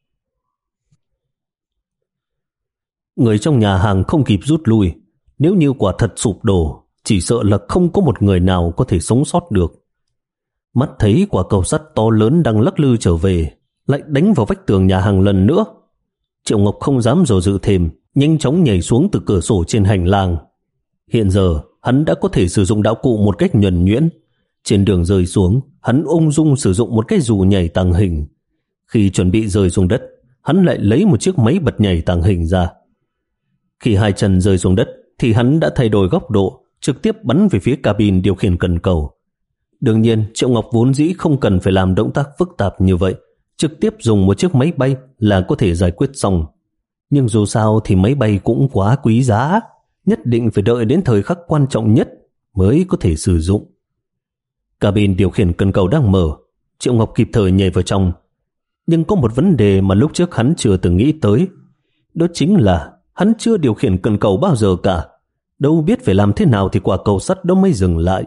Người trong nhà hàng không kịp rút lui. Nếu như quả thật sụp đổ, chỉ sợ là không có một người nào có thể sống sót được. Mắt thấy quả cầu sắt to lớn đang lắc lư trở về, lại đánh vào vách tường nhà hàng lần nữa. Triệu Ngọc không dám dò dự thêm, nhanh chóng nhảy xuống từ cửa sổ trên hành lang. Hiện giờ, hắn đã có thể sử dụng đạo cụ một cách nhuần nhuyễn. Trên đường rơi xuống, hắn ung dung sử dụng một cái dù nhảy tàng hình. Khi chuẩn bị rơi xuống đất, hắn lại lấy một chiếc máy bật nhảy tàng hình ra. Khi hai chân rơi xuống đất, thì hắn đã thay đổi góc độ, trực tiếp bắn về phía cabin điều khiển cần cầu. Đương nhiên, Triệu Ngọc vốn dĩ không cần phải làm động tác phức tạp như vậy, trực tiếp dùng một chiếc máy bay là có thể giải quyết xong. Nhưng dù sao thì máy bay cũng quá quý giá, nhất định phải đợi đến thời khắc quan trọng nhất mới có thể sử dụng. Cabin điều khiển cần cầu đang mở, Triệu Ngọc kịp thời nhảy vào trong. Nhưng có một vấn đề mà lúc trước hắn chưa từng nghĩ tới, đó chính là hắn chưa điều khiển cần cầu bao giờ cả, đâu biết phải làm thế nào thì quả cầu sắt đó mới dừng lại.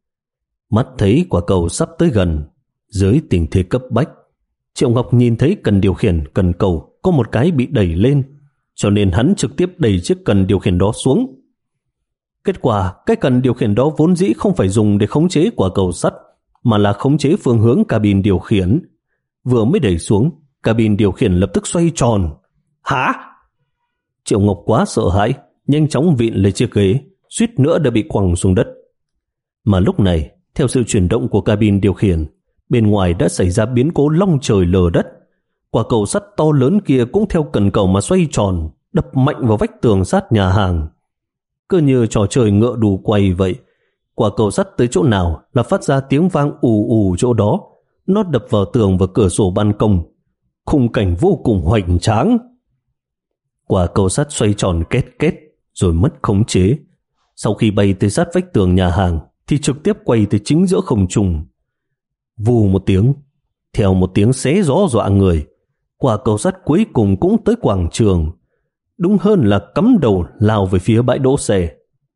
Mắt thấy quả cầu sắp tới gần, dưới tình thế cấp bách, Triệu Ngọc nhìn thấy cần điều khiển cần cầu có một cái bị đẩy lên, cho nên hắn trực tiếp đẩy chiếc cần điều khiển đó xuống. Kết quả, cái cần điều khiển đó vốn dĩ không phải dùng để khống chế quả cầu sắt, mà là khống chế phương hướng cabin điều khiển. Vừa mới đẩy xuống, cabin điều khiển lập tức xoay tròn. Hả? Triệu Ngọc quá sợ hãi, nhanh chóng vịn lấy chiếc ghế, suýt nữa đã bị quăng xuống đất. Mà lúc này, theo sự chuyển động của cabin điều khiển, bên ngoài đã xảy ra biến cố long trời lở đất. Quả cầu sắt to lớn kia cũng theo cần cầu mà xoay tròn, đập mạnh vào vách tường sát nhà hàng. Cứ như trò chơi ngựa đù quay vậy, quả cầu sắt tới chỗ nào là phát ra tiếng vang ù ù chỗ đó, nó đập vào tường và cửa sổ ban công. Khung cảnh vô cùng hoành tráng. Quả cầu sắt xoay tròn két két rồi mất khống chế. Sau khi bay tới sát vách tường nhà hàng thì trực tiếp quay tới chính giữa không trung. Vù một tiếng, theo một tiếng xé gió dọa người, quả cầu sắt cuối cùng cũng tới quảng trường. Đúng hơn là cắm đầu lao về phía bãi đỗ xe.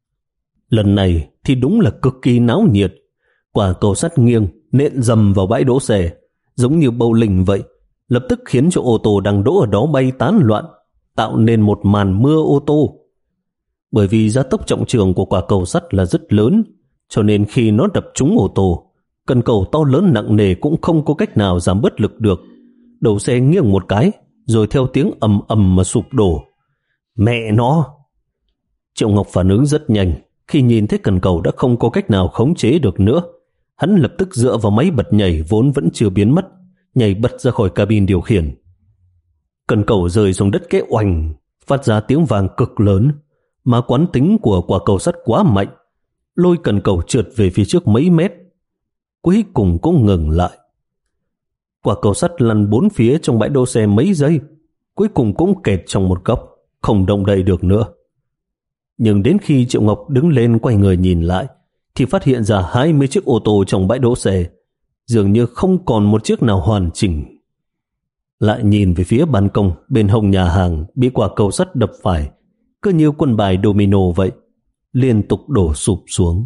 Lần này thì đúng là cực kỳ náo nhiệt. Quả cầu sắt nghiêng nện dầm vào bãi đỗ xe, giống như bầu linh vậy, lập tức khiến cho ô tô đang đỗ ở đó bay tán loạn, tạo nên một màn mưa ô tô. Bởi vì giá tốc trọng trường của quả cầu sắt là rất lớn, cho nên khi nó đập trúng ô tô, cần cầu to lớn nặng nề cũng không có cách nào giảm bớt lực được. Đầu xe nghiêng một cái, rồi theo tiếng ầm ầm mà sụp đổ. Mẹ nó! Triệu Ngọc phản ứng rất nhanh. Khi nhìn thấy cần cầu đã không có cách nào khống chế được nữa, hắn lập tức dựa vào máy bật nhảy vốn vẫn chưa biến mất, nhảy bật ra khỏi cabin điều khiển. Cần cầu rơi xuống đất cái oành, phát ra tiếng vang cực lớn, mà quán tính của quả cầu sắt quá mạnh, lôi cần cầu trượt về phía trước mấy mét, cuối cùng cũng ngừng lại. Quả cầu sắt lăn bốn phía trong bãi đỗ xe mấy giây, cuối cùng cũng kẹt trong một góc, không động đậy được nữa. Nhưng đến khi Triệu Ngọc đứng lên quay người nhìn lại, thì phát hiện ra hai mươi chiếc ô tô trong bãi đỗ xe, dường như không còn một chiếc nào hoàn chỉnh. Lại nhìn về phía ban công bên hông nhà hàng bị quả cầu sắt đập phải, cứ như quân bài domino vậy, liên tục đổ sụp xuống.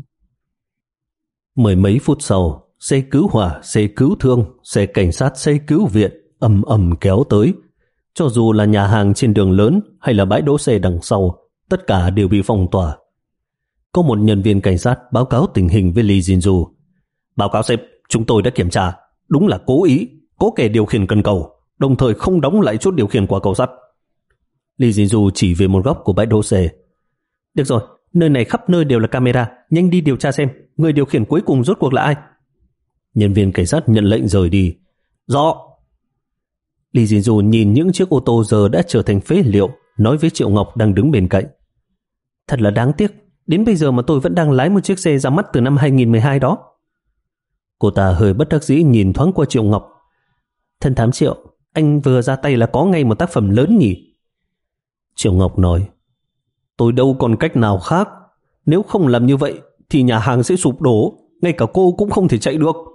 Mười mấy phút sau, xe cứu hỏa, xe cứu thương, xe cảnh sát, xe cứu viện ầm ầm kéo tới. Cho dù là nhà hàng trên đường lớn hay là bãi đỗ xe đằng sau, tất cả đều bị phong tỏa. Có một nhân viên cảnh sát báo cáo tình hình với Lee Jinju. Báo cáo sếp, chúng tôi đã kiểm tra, đúng là cố ý, có kẻ điều khiển cần cầu, đồng thời không đóng lại chốt điều khiển quả cầu sắt. Lee Jinju chỉ về một góc của bãi đỗ xe. Được rồi, nơi này khắp nơi đều là camera, nhanh đi điều tra xem người điều khiển cuối cùng rốt cuộc là ai. Nhân viên cảnh sát nhận lệnh rời đi. Rõ. Lee Jinju nhìn những chiếc ô tô giờ đã trở thành phế liệu, nói với Triệu Ngọc đang đứng bên cạnh. Thật là đáng tiếc, đến bây giờ mà tôi vẫn đang lái một chiếc xe ra mắt từ năm hai không một hai đó. Cô ta hơi bất đắc dĩ nhìn thoáng qua Triệu Ngọc. Thân thám Triệu, anh vừa ra tay là có ngay một tác phẩm lớn nhỉ? Triệu Ngọc nói, tôi đâu còn cách nào khác. Nếu không làm như vậy thì nhà hàng sẽ sụp đổ, ngay cả cô cũng không thể chạy được.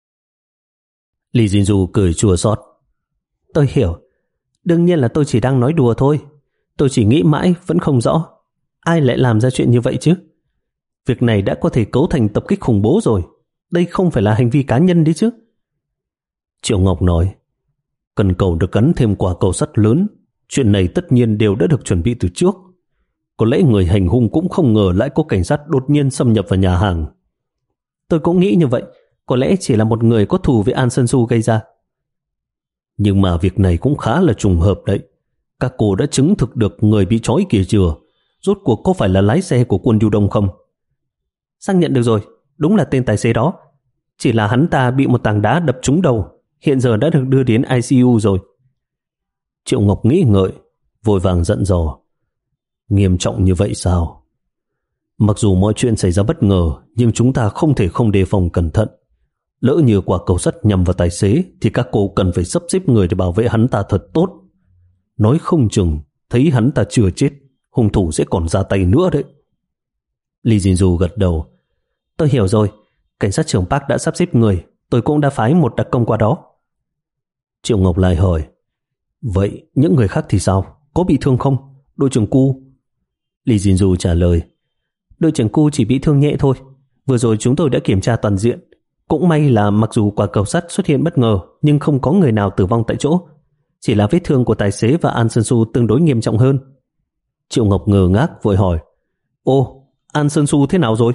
Lee Jinju cười chua xót. Tôi hiểu, đương nhiên là tôi chỉ đang nói đùa thôi. Tôi chỉ nghĩ mãi vẫn không rõ ai lại làm ra chuyện như vậy chứ. Việc này đã có thể cấu thành tập kích khủng bố rồi. Đây không phải là hành vi cá nhân đấy chứ. Triệu Ngọc nói, cần cầu được gắn thêm quả cầu sắt lớn, chuyện này tất nhiên đều đã được chuẩn bị từ trước. Có lẽ người hành hung cũng không ngờ lại có cảnh sát đột nhiên xâm nhập vào nhà hàng. Tôi cũng nghĩ như vậy, có lẽ chỉ là một người có thù với An Sơn Du gây ra. Nhưng mà việc này cũng khá là trùng hợp đấy. Các cô đã chứng thực được người bị trói kia chưa? Rốt cuộc có phải là lái xe của Quân Du Đông không? Xác nhận được rồi, đúng là tên tài xế đó. Chỉ là hắn ta bị một tảng đá đập trúng đầu, hiện giờ đã được đưa đến i xê u rồi. Triệu Ngọc nghĩ ngợi, vội vàng dặn dò. Nghiêm trọng như vậy sao? Mặc dù mọi chuyện xảy ra bất ngờ, nhưng chúng ta không thể không đề phòng cẩn thận. Lỡ như quả cầu sắt nhằm vào tài xế thì các cô cần phải sắp xếp người để bảo vệ hắn ta thật tốt. Nói không chừng thấy hắn ta chưa chết, hung thủ sẽ còn ra tay nữa đấy. Lee Jinju gật đầu. Tôi hiểu rồi, cảnh sát trưởng Park đã sắp xếp người, tôi cũng đã phái một đặc công qua đó. Triệu Ngọc lại hỏi, vậy những người khác thì sao? Có bị thương không? Đội trưởng Cu? Lee Jinju trả lời, đội trưởng Cu chỉ bị thương nhẹ thôi. Vừa rồi chúng tôi đã kiểm tra toàn diện. Cũng may là mặc dù quả cầu sắt xuất hiện bất ngờ, nhưng không có người nào tử vong tại chỗ. Chỉ là vết thương của tài xế và An Sơn Su tương đối nghiêm trọng hơn. Triệu Ngọc ngờ ngác vội hỏi, ô, An Sơn Su thế nào rồi?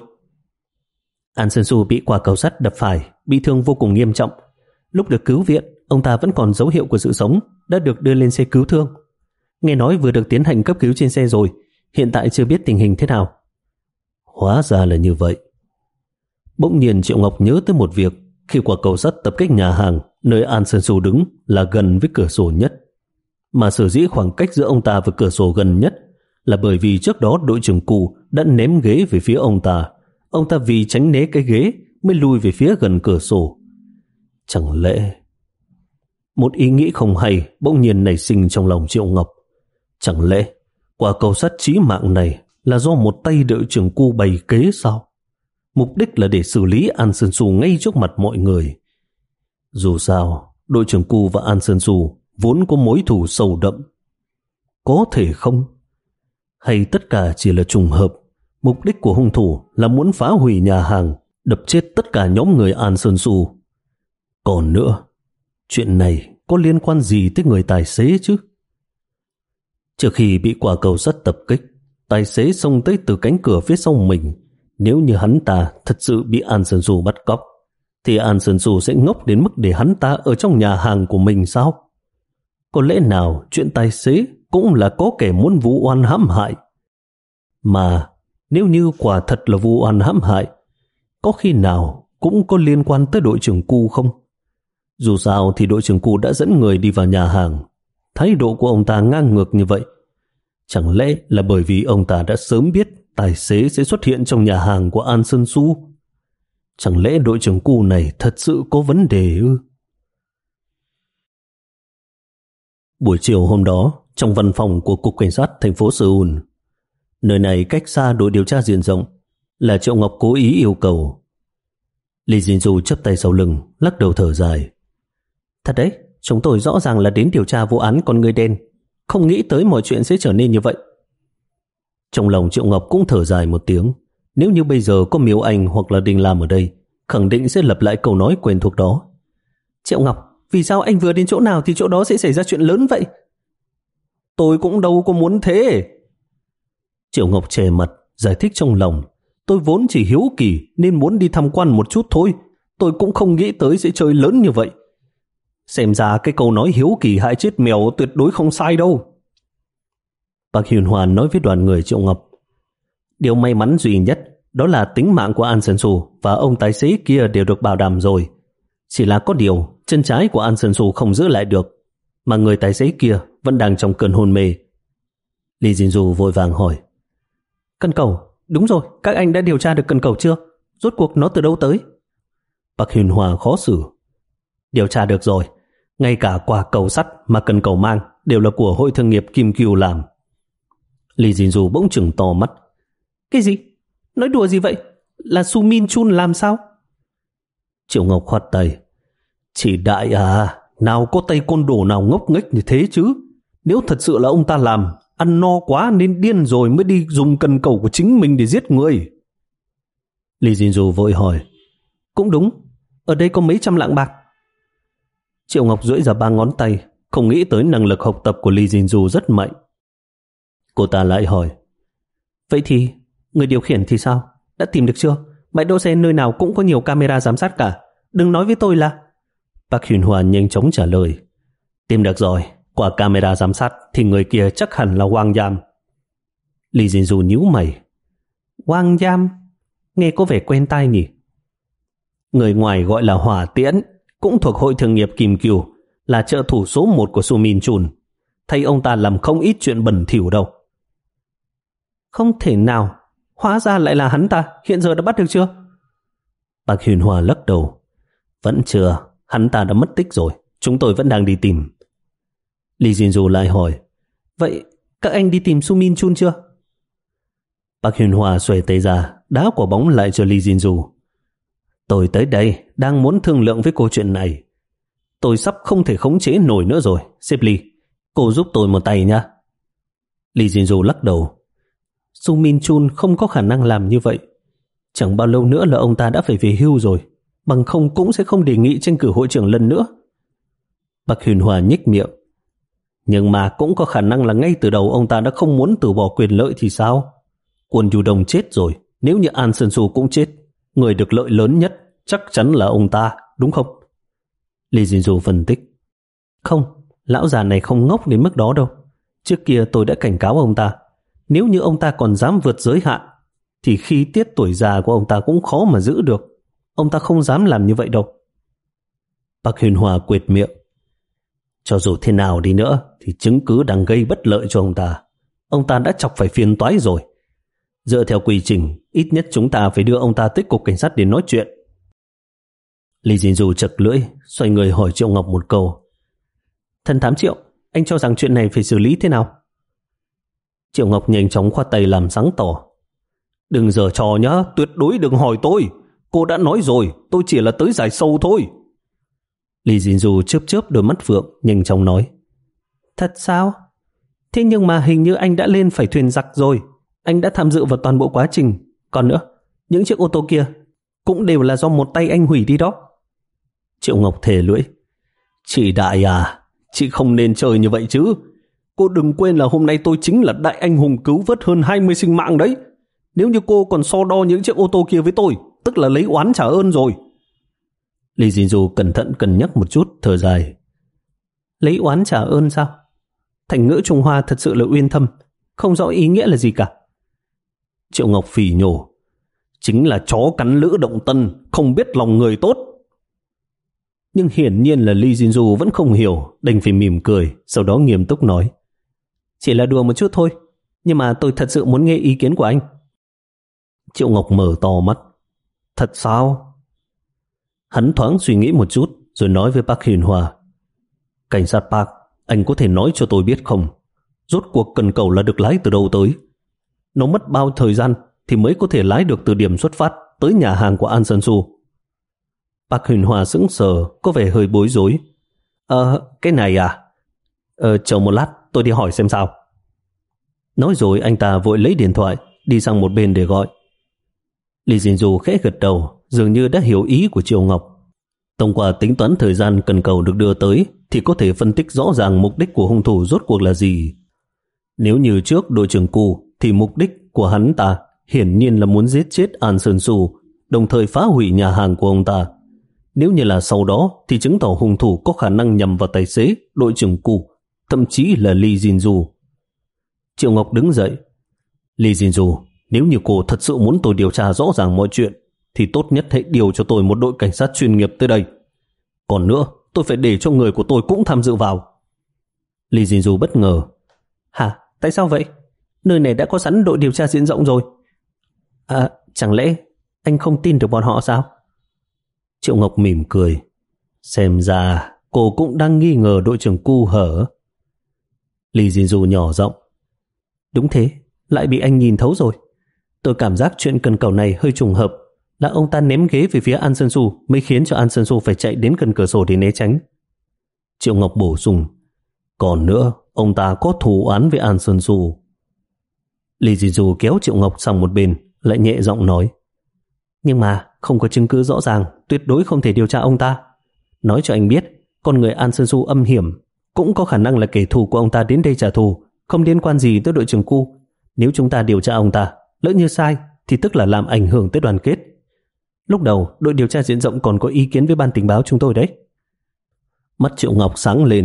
An Sơn Su bị quả cầu sắt đập phải, bị thương vô cùng nghiêm trọng. Lúc được cứu viện, ông ta vẫn còn dấu hiệu của sự sống, đã được đưa lên xe cứu thương. Nghe nói vừa được tiến hành cấp cứu trên xe rồi, hiện tại chưa biết tình hình thế nào. Hóa ra là như vậy. Bỗng nhiên Triệu Ngọc nhớ tới một việc. Khi quả cầu sắt tập kích nhà hàng, nơi An Sơn Su đứng là gần với cửa sổ nhất. Mà sở dĩ khoảng cách giữa ông ta và cửa sổ gần nhất là bởi vì trước đó đội trưởng Cụ đã ném ghế về phía ông ta. Ông ta vì tránh né cái ghế mới lùi về phía gần cửa sổ. Chẳng lẽ... Một ý nghĩ không hay bỗng nhiên nảy sinh trong lòng Triệu Ngọc. Chẳng lẽ quả cầu sắt chí mạng này là do một tay đội trưởng Cu bày kế sao? Mục đích là để xử lý An Sơn Su ngay trước mặt mọi người. Dù sao, đội trưởng Cu và An Sơn Su vốn có mối thù sâu đậm. Có thể không? Hay tất cả chỉ là trùng hợp? Mục đích của hung thủ là muốn phá hủy nhà hàng, đập chết tất cả nhóm người An Sơn Su. Còn nữa, chuyện này có liên quan gì tới người tài xế chứ? Trước khi bị quả cầu sắt tập kích, Tài xế xông tới từ cánh cửa phía sau mình. Nếu như hắn ta thật sự bị An Sơn Du bắt cóc, thì An Sơn Du sẽ ngốc đến mức để hắn ta ở trong nhà hàng của mình sao? Có lẽ nào chuyện tài xế cũng là có kẻ muốn vu oan hãm hại? Mà nếu như quả thật là vu oan hãm hại, có khi nào cũng có liên quan tới đội trưởng Cu không? Dù sao thì đội trưởng Cu đã dẫn người đi vào nhà hàng. Thái độ của ông ta ngang ngược như vậy, chẳng lẽ là bởi vì ông ta đã sớm biết tài xế sẽ xuất hiện trong nhà hàng của An Sơn Du? Chẳng lẽ đội trưởng Cu này thật sự có vấn đề ư? Buổi chiều hôm đó, trong văn phòng của Cục Cảnh sát thành phố Seoul, nơi này cách xa đội điều tra diện rộng, là Triệu Ngọc cố ý yêu cầu. Lee Jin-du chắp tay sau lưng, lắc đầu thở dài. Thật đấy, chúng tôi rõ ràng là đến điều tra vụ án con người đen, không nghĩ tới mọi chuyện sẽ trở nên như vậy. Trong lòng Triệu Ngọc cũng thở dài một tiếng. Nếu như bây giờ có Miêu Anh hoặc là Đinh Lam ở đây, khẳng định sẽ lặp lại câu nói quen thuộc đó. Triệu Ngọc, vì sao anh vừa đến chỗ nào thì chỗ đó sẽ xảy ra chuyện lớn vậy? Tôi cũng đâu có muốn thế. Triệu Ngọc che mặt, giải thích trong lòng. Tôi vốn chỉ hiếu kỳ nên muốn đi tham quan một chút thôi. Tôi cũng không nghĩ tới sẽ chơi lớn như vậy. Xem ra cái câu nói hiếu kỳ hại chết mèo tuyệt đối không sai đâu. Bác Hiền Hoàn nói với đoàn người Triệu Ngọc. Điều may mắn duy nhất đó là tính mạng của An Sơn Du và ông tài xế kia đều được bảo đảm rồi. Chỉ là có điều chân trái của An Sơn Du không giữ lại được, mà người tài xế kia vẫn đang trong cơn hôn mê. Lee Jin-du vội vàng hỏi. Cần cầu, đúng rồi, các anh đã điều tra được cần cầu chưa? Rốt cuộc nó từ đâu tới? Bác Hiền Hòa khó xử. Điều tra được rồi, ngay cả quả cầu sắt mà cần cầu mang đều là của Hội Thương nghiệp Kim Cừu làm. Lee Jin-du bỗng chừng to mắt. Cái gì? Nói đùa gì vậy? Là Su Min Chun làm sao? Triệu Ngọc khoát tay. Chị đại à, nào có tay côn đồ nào ngốc nghếch như thế chứ? Nếu thật sự là ông ta làm, ăn no quá nên điên rồi mới đi dùng cần cầu của chính mình để giết người. Lee Jin-du vội hỏi. Cũng đúng, ở đây có mấy trăm lạng bạc. Triệu Ngọc duỗi ra ba ngón tay, không nghĩ tới năng lực học tập của Lee Jin-du rất mạnh. Cô ta lại hỏi. Vậy thì người điều khiển thì sao? Đã tìm được chưa? Bãi đỗ xe nơi nào cũng có nhiều camera giám sát cả. Đừng nói với tôi là... Bác Huyền Hoàn nhanh chóng trả lời. Tìm được rồi, qua camera giám sát thì người kia chắc hẳn là Wang Yam. Lee Jin-du nhíu mày. Wang Yam? Nghe có vẻ quen tai nhỉ? Người ngoài gọi là Hỏa Tiễn, cũng thuộc Hội Thương nghiệp Kim Cừu, là trợ thủ số một của Su Min Chun. Thấy ông ta làm không ít chuyện bẩn thỉu đâu. Không thể nào, hóa ra lại là hắn ta. Hiện giờ đã bắt được chưa? Bác Huyền Hòa lắc đầu. Vẫn chưa, hắn ta đã mất tích rồi. Chúng tôi vẫn đang đi tìm. Lee Jin-du lại hỏi. Vậy các anh đi tìm Su Min Chun chưa? Bác Huyền Hòa xuề tay ra, đá quả bóng lại cho Lee Jin-du. Tôi tới đây đang muốn thương lượng với cô chuyện này. Tôi sắp không thể khống chế nổi nữa rồi. Sếp Lee, cô giúp tôi một tay nha. Lee Jin-du lắc đầu. Su Min Chun không có khả năng làm như vậy. Chẳng bao lâu nữa là ông ta đã phải về hưu rồi, bằng không cũng sẽ không đề nghị tranh cử hội trưởng lần nữa. Bác Huyền Hòa nhếch miệng. Nhưng mà cũng có khả năng là ngay từ đầu ông ta đã không muốn từ bỏ quyền lợi thì sao? Quân Du Đông chết rồi, nếu như An Sơn Du cũng chết, người được lợi lớn nhất chắc chắn là ông ta, đúng không? Lee Jin-du phân tích. Không, lão già này không ngốc đến mức đó đâu. Trước kia tôi đã cảnh cáo ông ta, nếu như ông ta còn dám vượt giới hạn thì khi tiết tuổi già của ông ta cũng khó mà giữ được. Ông ta không dám làm như vậy đâu. Bác Huyền Hòa quệt miệng. Cho dù thế nào đi nữa thì chứng cứ đang gây bất lợi cho ông ta. Ông ta đã chọc phải phiền toái rồi. Dựa theo quy trình, ít nhất chúng ta phải đưa ông ta tới cục cảnh sát để nói chuyện. Lee Jin-du chật lưỡi, xoay người hỏi Triệu Ngọc một câu. Thần thám Triệu, anh cho rằng chuyện này phải xử lý thế nào? Triệu Ngọc nhanh chóng khoát tay làm sáng tỏ. Đừng giở trò nhá, tuyệt đối đừng hỏi tôi. Cô đã nói rồi, tôi chỉ là tới giải sâu thôi. Lee Jin-du chớp chớp đôi mắt phượng, nhanh chóng nói. Thật sao? Thế nhưng mà hình như anh đã lên phải thuyền giặc rồi. Anh đã tham dự vào toàn bộ quá trình. Còn nữa, những chiếc ô tô kia cũng đều là do một tay anh hủy đi đó. Triệu Ngọc thề lưỡi. Chị đại à, chị không nên chơi như vậy chứ. Cô đừng quên là hôm nay tôi chính là đại anh hùng cứu vớt hơn hai mươi sinh mạng đấy. Nếu như cô còn so đo những chiếc ô tô kia với tôi, tức là lấy oán trả ơn rồi. Lee Jin-du cẩn thận cân nhắc một chút, thở dài. Lấy oán trả ơn sao? Thành ngữ Trung Hoa thật sự là uyên thâm, không rõ ý nghĩa là gì cả. Triệu Ngọc phỉ nhổ. Chính là chó cắn lữ động tân, không biết lòng người tốt. Nhưng hiển nhiên là Lee Jin-du vẫn không hiểu, đành phải mỉm cười, sau đó nghiêm túc nói. Chỉ là đùa một chút thôi, nhưng mà tôi thật sự muốn nghe ý kiến của anh. Triệu Ngọc mở to mắt. Thật sao? Hắn thoáng suy nghĩ một chút, rồi nói với Park Hiền Hòa. Cảnh sát Park, anh có thể nói cho tôi biết không? Rốt cuộc cần cầu là được lái từ đâu tới? Nó mất bao thời gian thì mới có thể lái được từ điểm xuất phát tới nhà hàng của An Sơn Su? Park Hiền Hòa sững sờ, có vẻ hơi bối rối. Ờ, cái này à? Ờ, chờ một lát, tôi đi hỏi xem sao. Nói rồi anh ta vội lấy điện thoại, đi sang một bên để gọi. Lee Jin-du khẽ gật đầu, dường như đã hiểu ý của Triệu Ngọc. Thông qua tính toán thời gian cần cầu được đưa tới thì có thể phân tích rõ ràng mục đích của hung thủ rốt cuộc là gì. Nếu như trước đội trưởng Cu thì mục đích của hắn ta hiển nhiên là muốn giết chết An Sơn Su, đồng thời phá hủy nhà hàng của ông ta. Nếu như là sau đó thì chứng tỏ hung thủ có khả năng nhằm vào tài xế, đội trưởng Cu, thậm chí là Lee Jin-du. Triệu Ngọc đứng dậy. Lee Jin-du, nếu như cô thật sự muốn tôi điều tra rõ ràng mọi chuyện thì tốt nhất hãy điều cho tôi một đội cảnh sát chuyên nghiệp tới đây. Còn nữa, tôi phải để cho người của tôi cũng tham dự vào. Lee Jin-du bất ngờ. Hả? Tại sao vậy? Nơi này đã có sẵn đội điều tra diện rộng rồi. À, chẳng lẽ anh không tin được bọn họ sao? Triệu Ngọc mỉm cười. Xem ra cô cũng đang nghi ngờ đội trưởng Cu hở. Lee Jin-du nhỏ giọng. Đúng thế, lại bị anh nhìn thấu rồi. Tôi cảm giác chuyện cần cầu này hơi trùng hợp, là ông ta ném ghế về phía An Sơn Su mới khiến cho An Sơn Su phải chạy đến gần cửa sổ để né tránh. Triệu Ngọc bổ sung. Còn nữa, ông ta có thù oán với An Sơn Su. Lee Jin-du kéo Triệu Ngọc sang một bên, lại nhẹ giọng nói. Nhưng mà không có chứng cứ rõ ràng, tuyệt đối không thể điều tra ông ta. Nói cho anh biết, con người An Sơn Su âm hiểm, cũng có khả năng là kẻ thù của ông ta đến đây trả thù, không liên quan gì tới đội trưởng Cu. Nếu chúng ta điều tra ông ta, lỡ như sai thì tức là làm ảnh hưởng tới đoàn kết. Lúc đầu đội điều tra diện rộng còn có ý kiến với ban tình báo chúng tôi đấy. Mắt Triệu Ngọc sáng lên.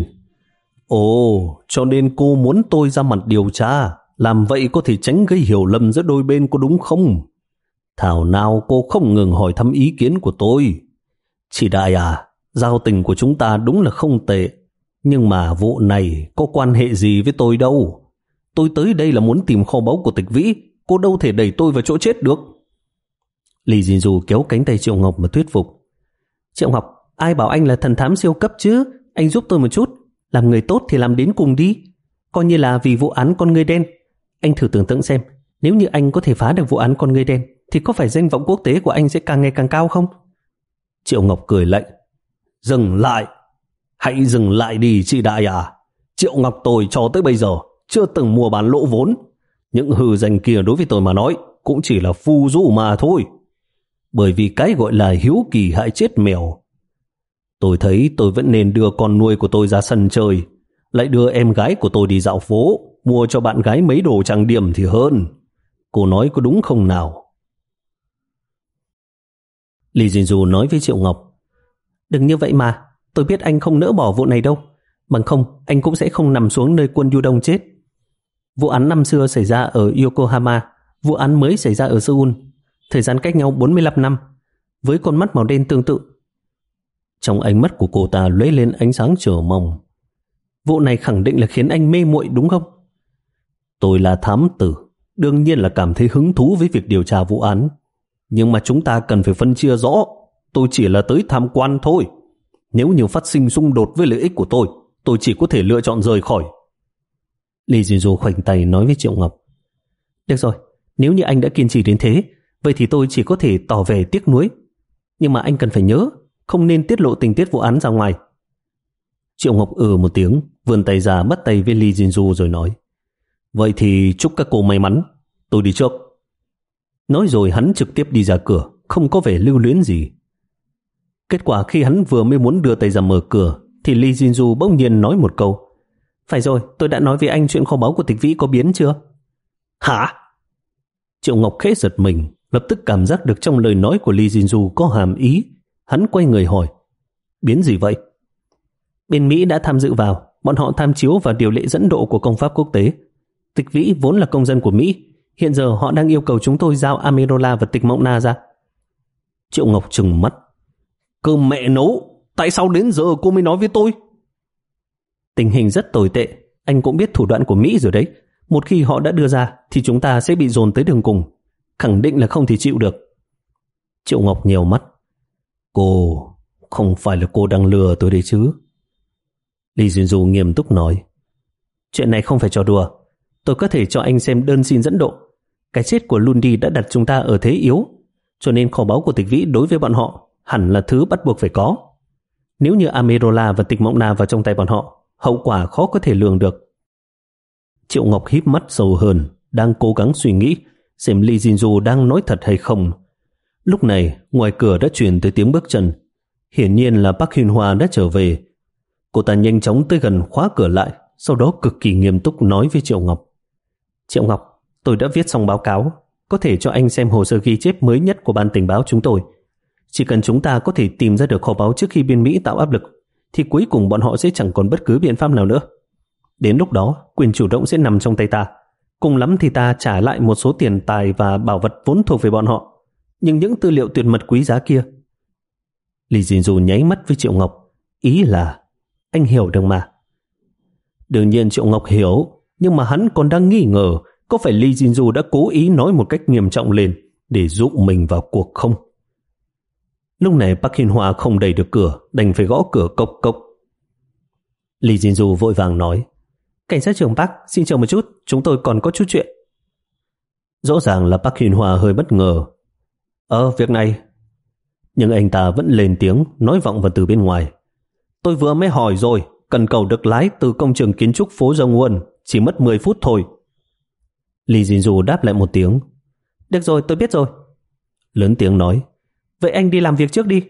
Ồ, cho nên cô muốn tôi ra mặt điều tra, làm vậy có thể tránh gây hiểu lầm giữa đôi bên, có đúng không? Thảo nào cô không ngừng hỏi thăm ý kiến của tôi. Chị Đại à, giao tình của chúng ta đúng là không tệ, nhưng mà vụ này có quan hệ gì với tôi đâu. Tôi tới đây là muốn tìm kho báu của Tịch Vĩ, cô đâu thể đẩy tôi vào chỗ chết được. Lee Jin-du kéo cánh tay Triệu Ngọc mà thuyết phục. Triệu Ngọc, ai bảo anh là thần thám siêu cấp chứ? Anh giúp tôi một chút. Làm người tốt thì làm đến cùng đi. Coi như là vì vụ án con ngươi đen. Anh thử tưởng tượng xem, nếu như anh có thể phá được vụ án con ngươi đen thì có phải danh vọng quốc tế của anh sẽ càng ngày càng cao không? Triệu Ngọc cười lạnh. Dừng lại. Hãy dừng lại đi chị Đại à. Triệu Ngọc tôi cho tới bây giờ chưa từng mua bán lỗ vốn. Những hư danh kia đối với tôi mà nói cũng chỉ là phu dụ mà thôi. Bởi vì cái gọi là hiếu kỳ hại chết mèo. Tôi thấy tôi vẫn nên đưa con nuôi của tôi ra sân chơi, lại đưa em gái của tôi đi dạo phố, mua cho bạn gái mấy đồ trang điểm thì hơn. Cô nói có đúng không nào? Lee Jin-du nói với Triệu Ngọc. Đừng như vậy mà, tôi biết anh không nỡ bỏ vụ này đâu. Bằng không, anh cũng sẽ không nằm xuống nơi quân Du Đông chết. Vụ án năm xưa xảy ra ở Yokohama, vụ án mới xảy ra ở Seoul. Thời gian cách nhau bốn mươi lăm năm, với con mắt màu đen tương tự. Trong ánh mắt của cô ta lóe lên ánh sáng chờ mong. Vụ này khẳng định là khiến anh mê muội đúng không? Tôi là thám tử, đương nhiên là cảm thấy hứng thú với việc điều tra vụ án. Nhưng mà chúng ta cần phải phân chia rõ. Tôi chỉ là tới tham quan thôi. Nếu như phát sinh xung đột với lợi ích của tôi, tôi chỉ có thể lựa chọn rời khỏi. Lee Jin-du khoanh tay nói với Triệu Ngọc. Được rồi, nếu như anh đã kiên trì đến thế, vậy thì tôi chỉ có thể tỏ vẻ tiếc nuối. Nhưng mà anh cần phải nhớ, không nên tiết lộ tình tiết vụ án ra ngoài. Triệu Ngọc ừ một tiếng, vươn tay ra bắt tay với Lee Jin-du rồi nói. Vậy thì chúc các cô may mắn, tôi đi trước. Nói rồi hắn trực tiếp đi ra cửa, không có vẻ lưu luyến gì. Kết quả khi hắn vừa mới muốn đưa tay ra mở cửa thì Lee Jin-du bỗng nhiên nói một câu. Phải rồi, tôi đã nói với anh chuyện kho báu của Tịch Vĩ có biến chưa? Hả? Triệu Ngọc khẽ giật mình, lập tức cảm giác được trong lời nói của Lee Jinju có hàm ý. Hắn quay người hỏi, biến gì vậy? Bên Mỹ đã tham dự vào, bọn họ tham chiếu vào điều lệ dẫn độ của công pháp quốc tế. Tịch Vĩ vốn là công dân của Mỹ, hiện giờ họ đang yêu cầu chúng tôi giao Amirola và Tịch Mộng Na ra. Triệu Ngọc trừng mắt, cơ mẹ nấu, tại sao đến giờ cô mới nói với tôi? Tình hình rất tồi tệ, anh cũng biết thủ đoạn của Mỹ rồi đấy. Một khi họ đã đưa ra thì chúng ta sẽ bị dồn tới đường cùng, khẳng định là không thể chịu được. Triệu Ngọc nhèo mắt, cô, không phải là cô đang lừa tôi đấy chứ? Lee Jinju nghiêm túc nói, chuyện này không phải trò đùa. Tôi có thể cho anh xem đơn xin dẫn độ. Cái chết của Lundi đã đặt chúng ta ở thế yếu, cho nên kho báu của Tịch Vĩ đối với bọn họ hẳn là thứ bắt buộc phải có. Nếu như Amirola và Tịch Mộng Na vào trong tay bọn họ, hậu quả khó có thể lường được. Triệu Ngọc híp mắt sâu hơn, đang cố gắng suy nghĩ xem Lee Jinju đang nói thật hay không. Lúc này, ngoài cửa đã truyền tới tiếng bước chân. Hiển nhiên là Park Hyun Hoa đã trở về. Cô ta nhanh chóng tới gần khóa cửa lại, sau đó cực kỳ nghiêm túc nói với Triệu Ngọc. Triệu Ngọc, tôi đã viết xong báo cáo, có thể cho anh xem hồ sơ ghi chép mới nhất của ban tình báo chúng tôi. Chỉ cần chúng ta có thể tìm ra được kho báu trước khi bên Mỹ tạo áp lực, thì cuối cùng bọn họ sẽ chẳng còn bất cứ biện pháp nào nữa. Đến lúc đó, quyền chủ động sẽ nằm trong tay ta. Cùng lắm thì ta trả lại một số tiền tài và bảo vật vốn thuộc về bọn họ. Nhưng những tư liệu tuyệt mật quý giá kia... Lee Jinju nháy mắt với Triệu Ngọc, ý là anh hiểu được mà. Đương nhiên Triệu Ngọc hiểu, nhưng mà hắn còn đang nghi ngờ có phải Lee Jinju đã cố ý nói một cách nghiêm trọng lên để dụ mình vào cuộc không. Lúc này Park Hyun Hoa không đẩy được cửa, đành phải gõ cửa cộc cộc. Lee Jinju vội vàng nói, cảnh sát trưởng Park, xin chờ một chút, chúng tôi còn có chút chuyện. Rõ ràng là Park Hyun Hoa hơi bất ngờ. Ờ, việc này. Nhưng anh ta vẫn lên tiếng, nói vọng vào từ bên ngoài. Tôi vừa mới hỏi rồi, cần cầu được lái từ công trường kiến trúc phố Dong Won, chỉ mất mười phút thôi. Lee Jinju đáp lại một tiếng. Được rồi, tôi biết rồi. Lớn tiếng nói, vậy anh đi làm việc trước đi.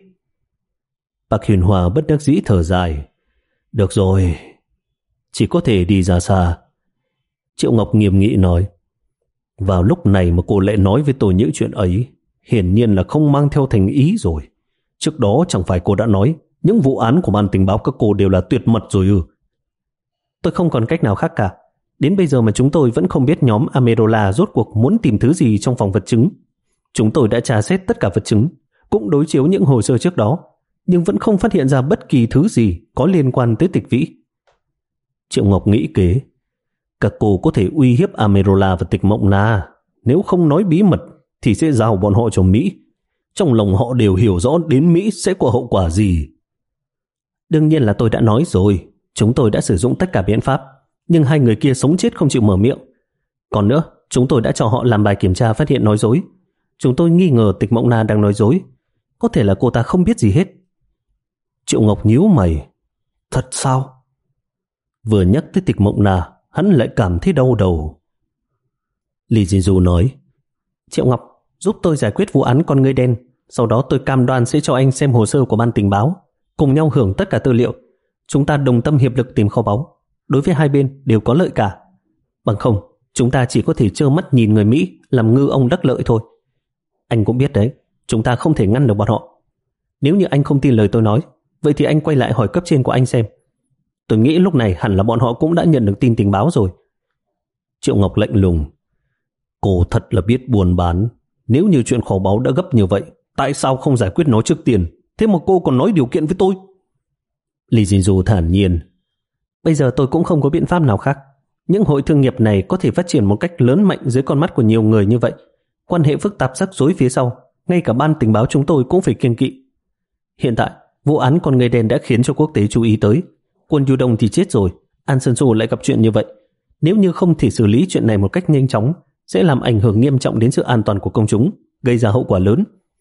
Park Hyun Hoa bất đắc dĩ thở dài. Được rồi, chỉ có thể đi ra xa. Triệu Ngọc nghiêm nghị nói, vào lúc này mà cô lại nói với tôi những chuyện ấy, hiển nhiên là không mang theo thành ý rồi. Trước đó chẳng phải cô đã nói những vụ án của ban tình báo các cô đều là tuyệt mật rồi ư? Tôi không còn cách nào khác cả. Đến bây giờ mà chúng tôi vẫn không biết nhóm Amirola rốt cuộc muốn tìm thứ gì trong phòng vật chứng. Chúng tôi đã tra xét tất cả vật chứng, cũng đối chiếu những hồ sơ trước đó, nhưng vẫn không phát hiện ra bất kỳ thứ gì có liên quan tới Tịch Vĩ. Triệu Ngọc nghĩ kế, các cô có thể uy hiếp Amirola và Tịch Mộng Na, nếu không nói bí mật thì sẽ giao bọn họ cho Mỹ. Trong lòng họ đều hiểu rõ đến Mỹ sẽ có hậu quả gì. Đương nhiên là tôi đã nói rồi, chúng tôi đã sử dụng tất cả biện pháp, nhưng hai người kia sống chết không chịu mở miệng. Còn nữa, chúng tôi đã cho họ làm bài kiểm tra phát hiện nói dối. Chúng tôi nghi ngờ Tịch Mộng Na đang nói dối. Có thể là cô ta không biết gì hết. Triệu Ngọc nhíu mày. Thật sao? Vừa nhắc tới Tịch Mộng Na, hắn lại cảm thấy đau đầu. Lee Jinju nói, Triệu Ngọc, giúp tôi giải quyết vụ án con ngươi đen. Sau đó tôi cam đoan sẽ cho anh xem hồ sơ của ban tình báo, cùng nhau hưởng tất cả tư liệu. Chúng ta đồng tâm hiệp lực tìm kho báu. Đối với hai bên đều có lợi cả. Bằng không, chúng ta chỉ có thể trơ mắt nhìn người Mỹ làm ngư ông đắc lợi thôi. Anh cũng biết đấy, chúng ta không thể ngăn được bọn họ. Nếu như anh không tin lời tôi nói, vậy thì anh quay lại hỏi cấp trên của anh xem. Tôi nghĩ lúc này hẳn là bọn họ cũng đã nhận được tin tình báo rồi. Triệu Ngọc lạnh lùng. Cô thật là biết buôn bán. Nếu như chuyện kho báu đã gấp như vậy, tại sao không giải quyết nó trước tiên? Thế mà cô còn nói điều kiện với tôi. Lee Jinju thản nhiên. Bây giờ tôi cũng không có biện pháp nào khác. Những hội thương nghiệp này có thể phát triển một cách lớn mạnh dưới con mắt của nhiều người như vậy. Quan hệ phức tạp rắc rối phía sau, ngay cả ban tình báo chúng tôi cũng phải kiêng kỵ. Hiện tại, vụ án con người đen đã khiến cho quốc tế chú ý tới. Quân Du Đông thì chết rồi, An Sơn Su lại gặp chuyện như vậy. Nếu như không thể xử lý chuyện này một cách nhanh chóng, sẽ làm ảnh hưởng nghiêm trọng đến sự an toàn của công chúng, gây ra hậu quả lớn.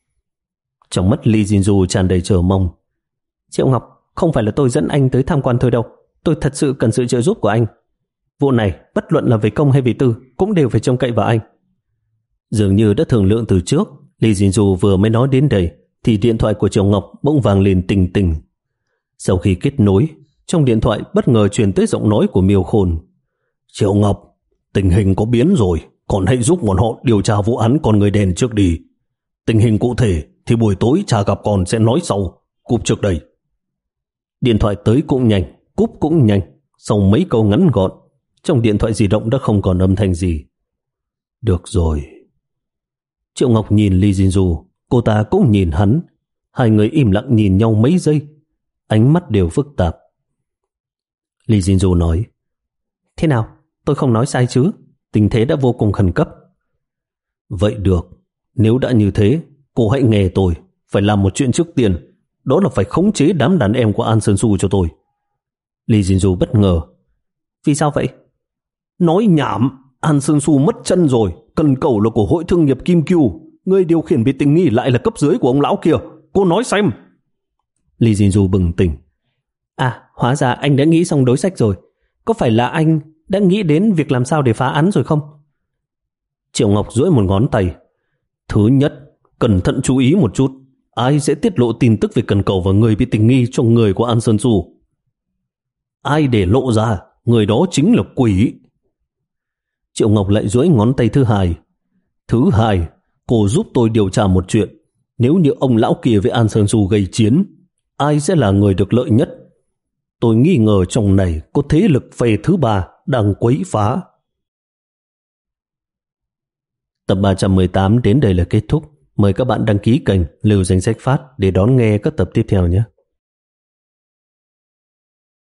Trong mắt Lee Jinju tràn đầy chờ mong. Triệu Ngọc, không phải là tôi dẫn anh tới tham quan thôi đâu. Tôi thật sự cần sự trợ giúp của anh. Vụ này, bất luận là về công hay về tư, cũng đều phải trông cậy vào anh. Dường như đã thương lượng từ trước, Lee Jinju vừa mới nói đến đây, thì điện thoại của Triệu Ngọc bỗng vang lên tình tình. Sau khi kết nối, Trong điện thoại bất ngờ truyền tới giọng nói của Miêu Khôn. Triệu Ngọc, tình hình có biến rồi, còn hãy giúp bọn họ điều tra vụ án con người đen trước đi. Tình hình cụ thể thì buổi tối cha gặp con sẽ nói sau. Cúp trước đây. Điện thoại tới cũng nhanh, cúp cũng nhanh. Sau mấy câu ngắn gọn, trong điện thoại di động đã không còn âm thanh gì. Được rồi. Triệu Ngọc nhìn Lee Jin-du, cô ta cũng nhìn hắn. Hai người im lặng nhìn nhau mấy giây, ánh mắt đều phức tạp. Lee Jin-du nói, thế nào, tôi không nói sai chứ? Tình thế đã vô cùng khẩn cấp. Vậy được, nếu đã như thế, cô hãy nghe tôi. Phải làm một chuyện trước tiên, đó là phải khống chế đám đàn em của An Sơn Su cho tôi. Lee Jin-du bất ngờ. Vì sao vậy? Nói nhảm, An Sơn Su mất chân rồi, cần cầu là của Hội Thương nghiệp Kim Cưu. Người điều khiển bị tình nghi lại là cấp dưới của ông lão kia. Cô nói xem. Lee Jin-du bừng tỉnh. À, hóa ra anh đã nghĩ xong đối sách rồi. Có phải là anh đã nghĩ đến việc làm sao để phá án rồi không? Triệu Ngọc duỗi một ngón tay. Thứ nhất, cẩn thận chú ý một chút. Ai sẽ tiết lộ tin tức về cần cầu và người bị tình nghi trong người của An Sơn Su? Ai để lộ ra, người đó chính là quỷ. Triệu Ngọc lại duỗi ngón tay thứ hai. Thứ hai, cô giúp tôi điều tra một chuyện. Nếu như ông lão kia với An Sơn Su gây chiến, ai sẽ là người được lợi nhất? Tôi nghi ngờ trong này có thế lực phe thứ ba đang quấy phá. Tập ba trăm mười tám đến đây là kết thúc. Mời các bạn đăng ký kênh Lưu Danh Sách Phát để đón nghe các tập tiếp theo nhé.